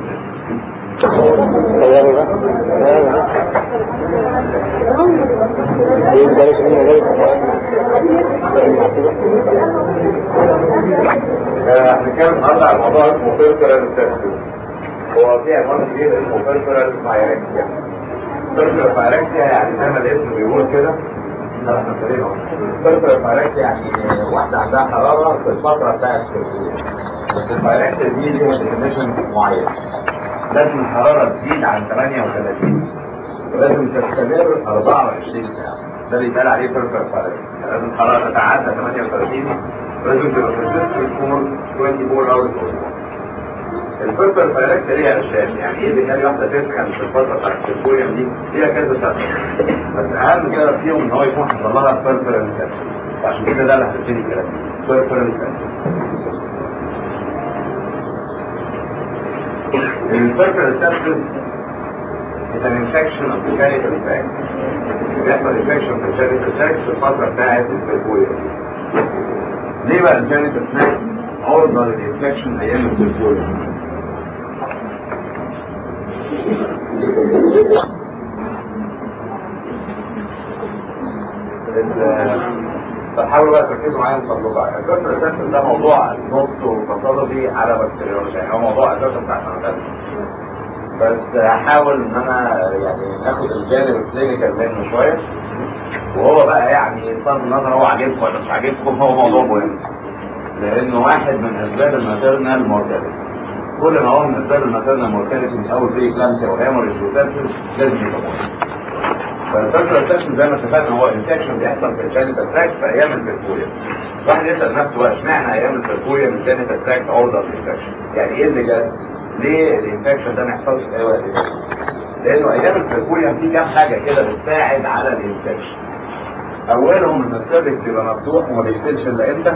هنتكلم النهارده عن موضوع اسمه peripheral sepsis. هو في عنوان كبير اسمه peripheral pyrexia. peripheral pyrexia يعني زي ما الاسم بيقول كده، peripheral pyrexia يعني واحدة عندها حرارة في الفترة بتاعت التركيز. بس البايركسيا دي ليها ديفينيشن معين. لازم الحرارة تزيد عن ثمانية وثلاثين ولازم تستمر أربعة وعشرين ساعة. ده بيتقال عليه peripheral pyrexia. يعني لازم الحرارة تتعدى ثمانية وثلاثين ولازم تبقى persistent for أربعة وعشرين hours or more. البيرفكت بايركسيا ليها اشكال، يعني ايه اللي بيخلي واحده تسخن في الفتره بتاعت التركويوم دي؟ ليها كذا سبب، بس اهم سبب فيهم ان هو يكون حصل لها بيرفكت سبب. عشان كده ده اللي هنبتدي الكلام بيرفكت سبب. البيرفكت سبب is an infection of the genital tract. بيحصل infection في الجينيتال تراكت في الفتره بتاعت التركويوم. ليه بقى الجينيتال تراكت عرضه للانفكشن ايام التركويوم؟ فحاولوا بقى تركزوا معايا وتطلعوا. الكونتر سيبسس ده موضوع نص وباثولوجي على بكتيريولوجي، يعني هو موضوع اساسا بتاع سنه ثالثه. بس هحاول ان انا يعني ناخد الجانب الكلينيكال منه شويه، وهو بقى يعني بصرف النظر هو عاجبكم ولا مش عاجبكم هو موضوع مهم، لانه واحد من اسباب الماتيرنال مورتاليتي. كل ما هو من اسباب الماتيرنال مورتاليتي من اول بري كلامسيا وهيموريج وتنسل لازم يبقى مهم. فالفكره التنسل زي ما اتفقنا هو انفكشن بيحصل في الجينيتال تراكت في ايام البركوريوم. واحد يسال نفسه بقى اشمعنى ايام البركوريوم الجينيتال تراكت عرضه للانفكشن؟ يعني ايه اللي جد؟ ليه الانفكشن ده ما يحصلش في اي وقت تاني؟ لانه ايام البركوريوم في كام حاجه كده بتساعد على الانفكشن. اولهم ان السيرفكس بيبقى مفتوح وما بيقفلش الا امتى؟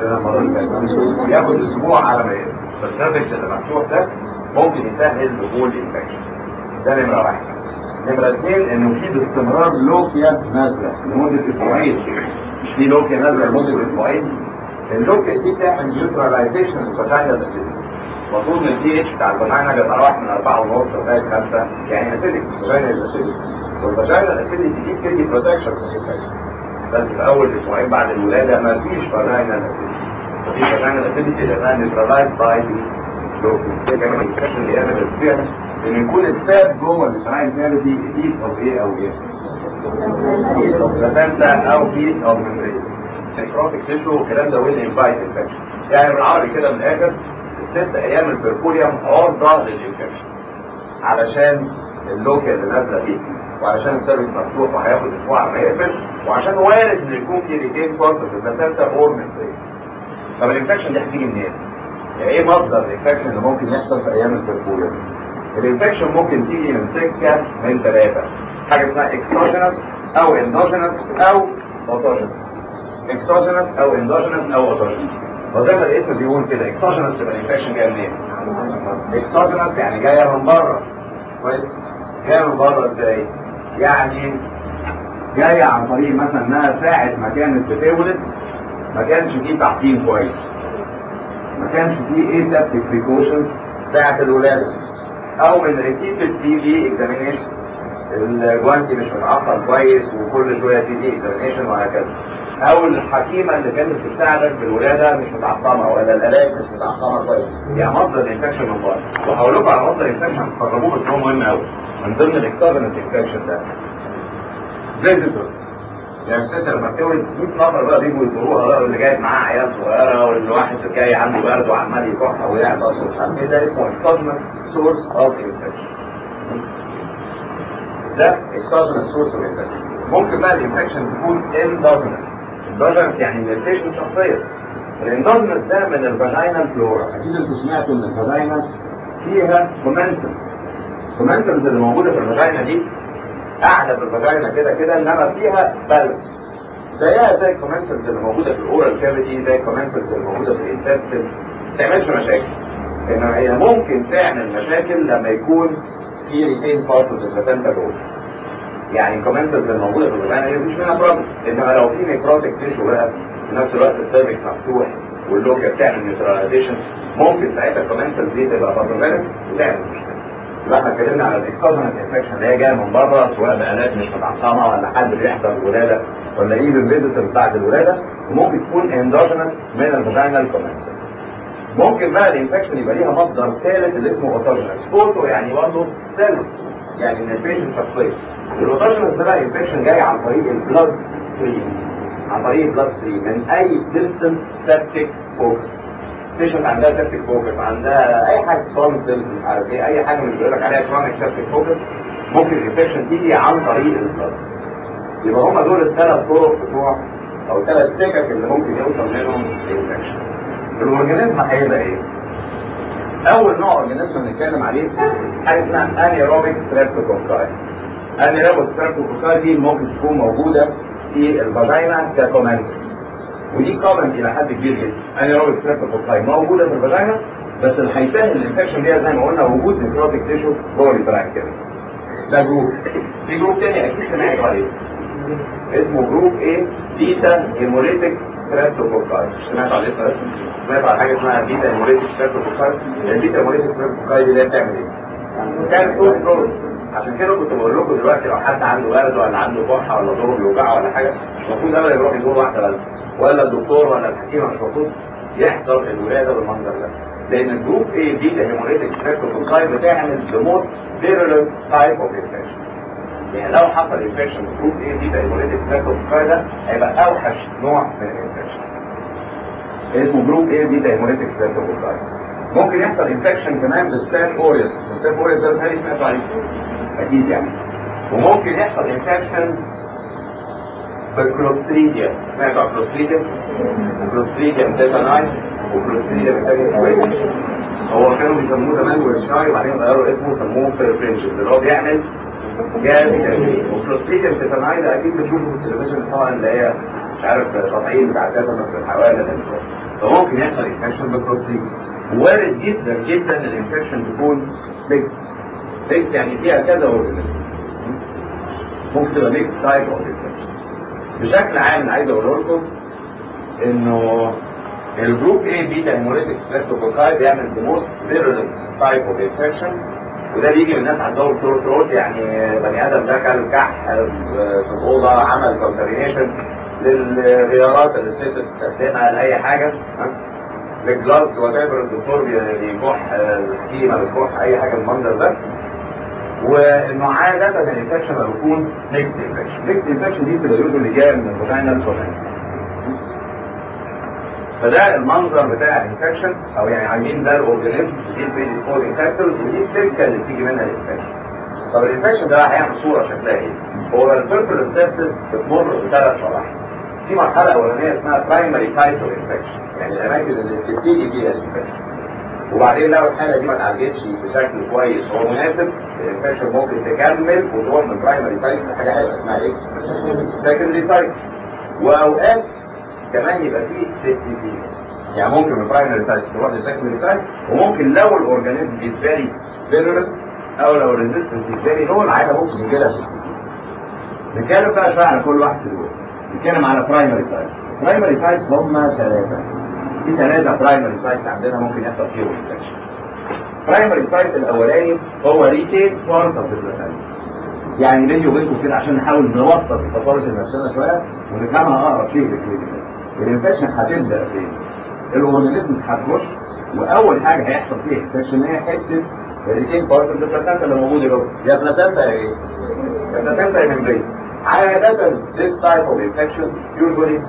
ياخد اسبوع على ما يقفل. فالسيرفكس اللي مفتوح ده ممكن يسهل دخول الانفكشن. ده نمره واحد. نمره اثنين انه في باستمرار لوكيا نازله لمده اسبوعين. مش في لوكيا نازله لمده اسبوعين؟ اللوكيا دي بتعمل نيوتراليزيشن للفاجينال اسيديتي. المفروض ان البي اتش بتاع الفاجينا بيبقى رايح من أربعة ونص لغايه خمسة، يعني اسيديك فاجينال اسيديتي. والفاجينال اسيديتي دي بتدي بروتكشن في الانفكشن. بس في اول اسبوعين بعد الولاده ما فيش فاجينال اسيديتي. مفيش فاجينال اسيديتي لانها نيوتراليزد باي دي لوكيا. ده كمان الانفكشن اللي يعمل فيها ان يكون الساب جوه الفاجينال كافيتي بيس اوف ايه او ايه؟ بيس اوف بلاسنتا او بيس اوف ميمبرينز. نيكروتيك تيشو والكلام ده ويل انفايت انفكشن. يعني بالعربي كده من الاخر الست ايام البركوريوم عرضه للانفكشن علشان اللوكيا اللي نازله دي، وعشان السيرفيس مفتوح وهياخد اسبوع على ما يقفل، وعشان وارد ان يكون في ريتين فرصه في البلاسنتا اور ميمبرينز. طب الانفكشن دي هتيجي منين؟ يعني ايه مصدر الانفكشن اللي ممكن يحصل في ايام البركوريوم؟ الانفكشن ممكن تيجي من سكه من ثلاثه، حاجه اسمها اكسوجينس او اندوجينس او اوتوجينس. اكسوجينس او اندوجينس او اوتوجينس. وزي ما الاسم بيقول كده اكسوجينس تبقى الانفكشن جايه منين؟ اكسوجينس يعني جايه من بره. كويس؟ جايه من بره ازاي؟ يعني جايه عن طريق مثلا انها ساعه ما كانت بتولد ما كانش فيه تعقيم كويس. ما كانش فيه ايه سيبتيك بريكوشنز ساعه الولاده. او من ريبيتد تي في اكزامينيشن. الجوانتي مش متعقم كويس وكل شويه تي في اكزامينيشن وهكذا. او الحكيمه اللي كانت بتساعدك بالولاده مش متعقمه، ولا الالات مش متعقمه كويس، يعني مصدر الانفكشن من بره. وهقول لكم على مصدر الانفكشن هتستغربوه بس هو مهم قوي. من ضمن الاكسوجينس انفكشن ده فيزيتورز، يعني الست لما بتولد مية نفر بقى بيجوا يزوروها بقى، واللي جايب معاه عيال صغيره، واللي واحد جاي عنده برد وعمال يكح ويعطس ومش عارف ايه، ده اسمه اكسوجينس سورس اوف انفكشن. ده اكسوجينس سورس اوف انفكشن. ممكن بقى الانفكشن تكون اندوجينس. اندوجينس يعني من البيشنت شخصيا. الاندوجينس ده من الفاجينال فلورا. اكيد انتوا سمعتوا ان الفاجينا فيها كومنسلز. الكومنسلز اللي موجوده في الفاجينا دي قاعده في الفاجينا كده كده، انما فيها بالانس زيها زي الكومنسلز اللي موجوده في الاورال كافيتي، زي الكومنسلز اللي موجوده في الانتستين. ما تعملش مشاكل، انما هي ممكن تعمل مشاكل لما يكون في ريتين بارت اوف البلاسنتا جوه. يعني الكومنسلز اللي موجوده في الفاجينا هي مفيش منها بروبلم، انما لو في نيكروتيك تيشو بقى في نفس الوقت السيرفكس مفتوح واللوكيا بتعمل نيوتراليزيشن، ممكن ساعتها الكومنسلز دي تبقى باثوجينيك وتعمل مشكله. يبقى احنا اتكلمنا على الاكسوجينس انفكشن اللي هي جايه من بره، سواء بآلات مش متعقمه ولا حد بيحضر الولاده ولا ايفن فيزيتورز بعد الولاده، وممكن تكون اندوجينس من الفاجينال كومنسلز. ممكن بقى الانفكشن يبقى ليها مصدر ثالث اللي اسمه اوتوجينس. اوتو يعني برضه سيل، يعني من البيشنت شخصيا. الاوتوجينس ده بقى انفكشن جاي عن طريق البلاد ستريم، عن طريق البلاد ستريم من اي ديستنت سيبتيك فوكس. بيشنت عندها سيبتيك فوكس، عندها اي حاجه تونسلز مش عارف ايه، اي حاجه من اللي بيقول لك عليها كرونيك سيبتيك فوكس، ممكن الانفكشن تيجي عن طريق البلاد. يبقى هم دول الثلاث طرق بتوع او الثلاث سكك اللي ممكن يوصل منهم الانفكشن. الاورجانيزم هيبقى ايه؟ اول نوع اورجانيزم بنتكلم عليه حاجه اسمها انيروبيك ستريبتوكوكاي. انيروبيك ستريبتوكوكاي دي ممكن تكون موجوده في الفاجينا ككومنسل، ودي كومن الى حد كبير جدا. انيروبيك ستريبتوكوكاي موجوده في الفاجينا، بس اللي هيسهل الانفكشن ديها زي ما قلنا وجود نيكروتيك تيشو جوه البرانكيوم. ده جروب. في جروب تاني اكيد سمعتوا عليه اسمه جروب ايه؟ بيتا هيموليتيك ستريبتوكوكاي. سمعتوا على الاسم ده؟ سمعتوا على حاجه اسمها بيتا هيموليتيك ستريبتوكوكاي؟ البيتا هيموليتيك ستريبتوكوكاي دي اللي هي بتعمل ايه؟ بتعمل فوق الدور. عشان كده كنت بقول لكم دلوقتي لو حد عنده برد ولا عنده كحه ولا ضرب بيوجعه ولا حاجه، مش المفروض ابدا يروح يزور واحده بس، ولا الدكتور ولا الحكيمه مش المفروض يحضر الولاده بالمنظر ده. لان الجروب ايه بيتا هيموليتيك ستريبتوكوكاي بتعمل the most virulent type of infection. يعني لو حصل انفكشن في جروب ايه بيتا هيموليتيك ستريبتوكوكاي ده هيبقى اوحش نوع من الانفكشن. اسمه جروب ايه بيتا هيموليتيك ستريبتوكوكاي. ممكن يحصل انفكشن كمان بستاف اوريوس. ستاف اوريوس ده بتهيألي سمعتوا عليه اكيد يعني. وممكن يحصل انفكشن بالكلوستريديا. سمعتوا على الكلوستريديا؟ الكلوستريديا تيتاناي وكلوستريديا تيتاناي. هو كانوا بيسموه زمان ويرشاي وبعدين غيروا اسمه سموه بيرفرنشز اللي هو بيعمل جاز كامل. وكلوستريديا تيتاناي ده اكيد بتشوفه في التلفزيون طبعا، اللي هي مش عارف تطعيم بتاع التيتانوس للحيوانات. فممكن يحصل انفكشن بالكلوستريديا. وارد جدا جدا الانفكشن تكون ميكس. ميكس يعني فيها كذا اورجانيزم. ممكن تبقى ميكس تايب اوف انفكشن. بشكل عام اللي عايز اقوله لكم انه الجروب ايه بيتا هيموليتيك ستريبتوكوكاي بيعمل the most virulent type of infection، وده بيجي من الناس عندهم ثروت ثروت، يعني بني ادم دخل كح في الاوضه عمل كونتامينيشن للغيارات اللي الست بتستخدمها لاي حاجه، للجلافز وتابر الدكتور بيكح، الحكيمه بتكح، اي حاجه بالمنظر ده. وانه عاده الانفكشن بيكون ميكس انفكشن. ميكس انفكشن دي بتبقى يوجوالي جايه من الفاجينال كومنسل. فده المنظر بتاع الانفكشن، او يعني عايزين ده الاورجانيزم دي البريديسبوزنج فاكتورز، ودي السكه اللي بتيجي منها الانفكشن. طب الانفكشن ده هيعمل صوره شكلها ايه؟ هو البيربل سيبسس بتمر بثلاث مراحل. في مرحله اولانيه اسمها برايمري سايت اوف انفكشن، يعني الاماكن اللي بتبتدي فيها الانفكشن. وبعدين لو الحاله دي ما اتعالجتش بشكل كويس ومناسب، الانفكشن ممكن تكمل وتروح من برايمري سايت لحاجه هيبقى اسمها ايه؟ سكندري سايت. واوقات كمان يبقى فيه سيبتيسيميا، يعني ممكن من برايمري سايت تروح لسكندري سايت، وممكن لو الاورجانيزم از فيري فيرولنت او لو الريزستنس از فيري لو العيله ممكن يجي لها سيبتيسيميا. نتكلم بقى شويه على كل واحد دول. نتكلم على برايمري سايت. برايمري سايت هم ثلاثه. في ثلاثه برايمري سايت عندنا ممكن يحصل فيهم انفكشن. برايمري سايت الاولاني هو ريتين بارت اوف ذا بلاسنتا. يعني بيني وبينكم كده عشان نحاول نوصل الباثولوجي لنفسنا شويه ونفهمها اقرب شيء للكلينيكال. الانفكشن هتبدا فين؟ الاورجانيزمز هتخش، واول حاجه هيحصل فيها انفكشن هي حته الريتين بارت اوف ذا بلاسنتا اللي موجوده جوه. يا بلاسنتا يا ايه؟ يا بلاسنتا يا ممبرين. عاده this type of infection usually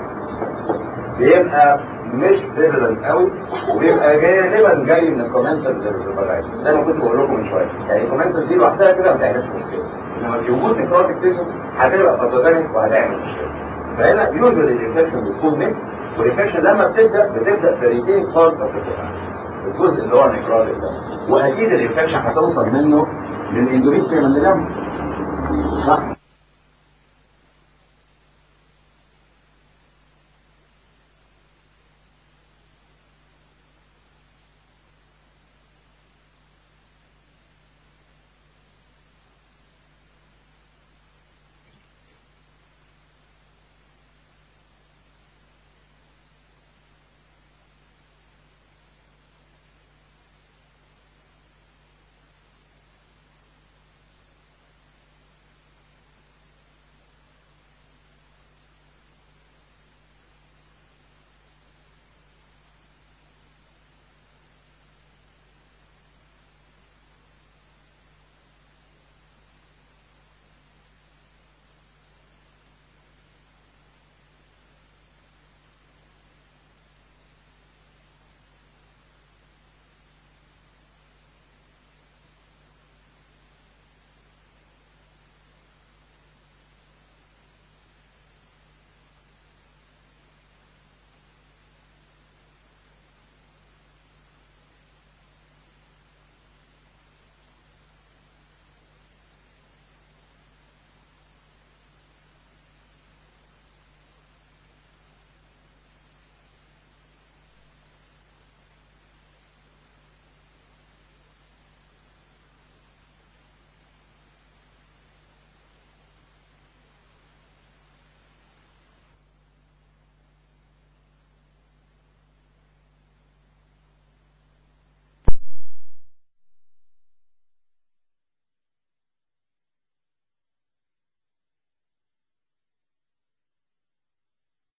بيبقى مش فيرلنت قوي، وبيبقى غالبا جاي من الكومنسرز اللي زي ما كنت بقول لكم من شويه. يعني الكومنسرز دي لوحدها كده ما تعملش مشكله، انما في وجود نكروتيك تيشو هتبقى باثوجينيك وهتعمل مشكله. فهنا يوجوالي الانفكشن بتكون ميكس، والانفكشن لما بتبدا بتبدا في ريتين بارت اوف ذا الجزء اللي هو النكروتيك ده، واكيد الانفكشن هتوصل منه للاندوميتريوم اللي جنبه، صح؟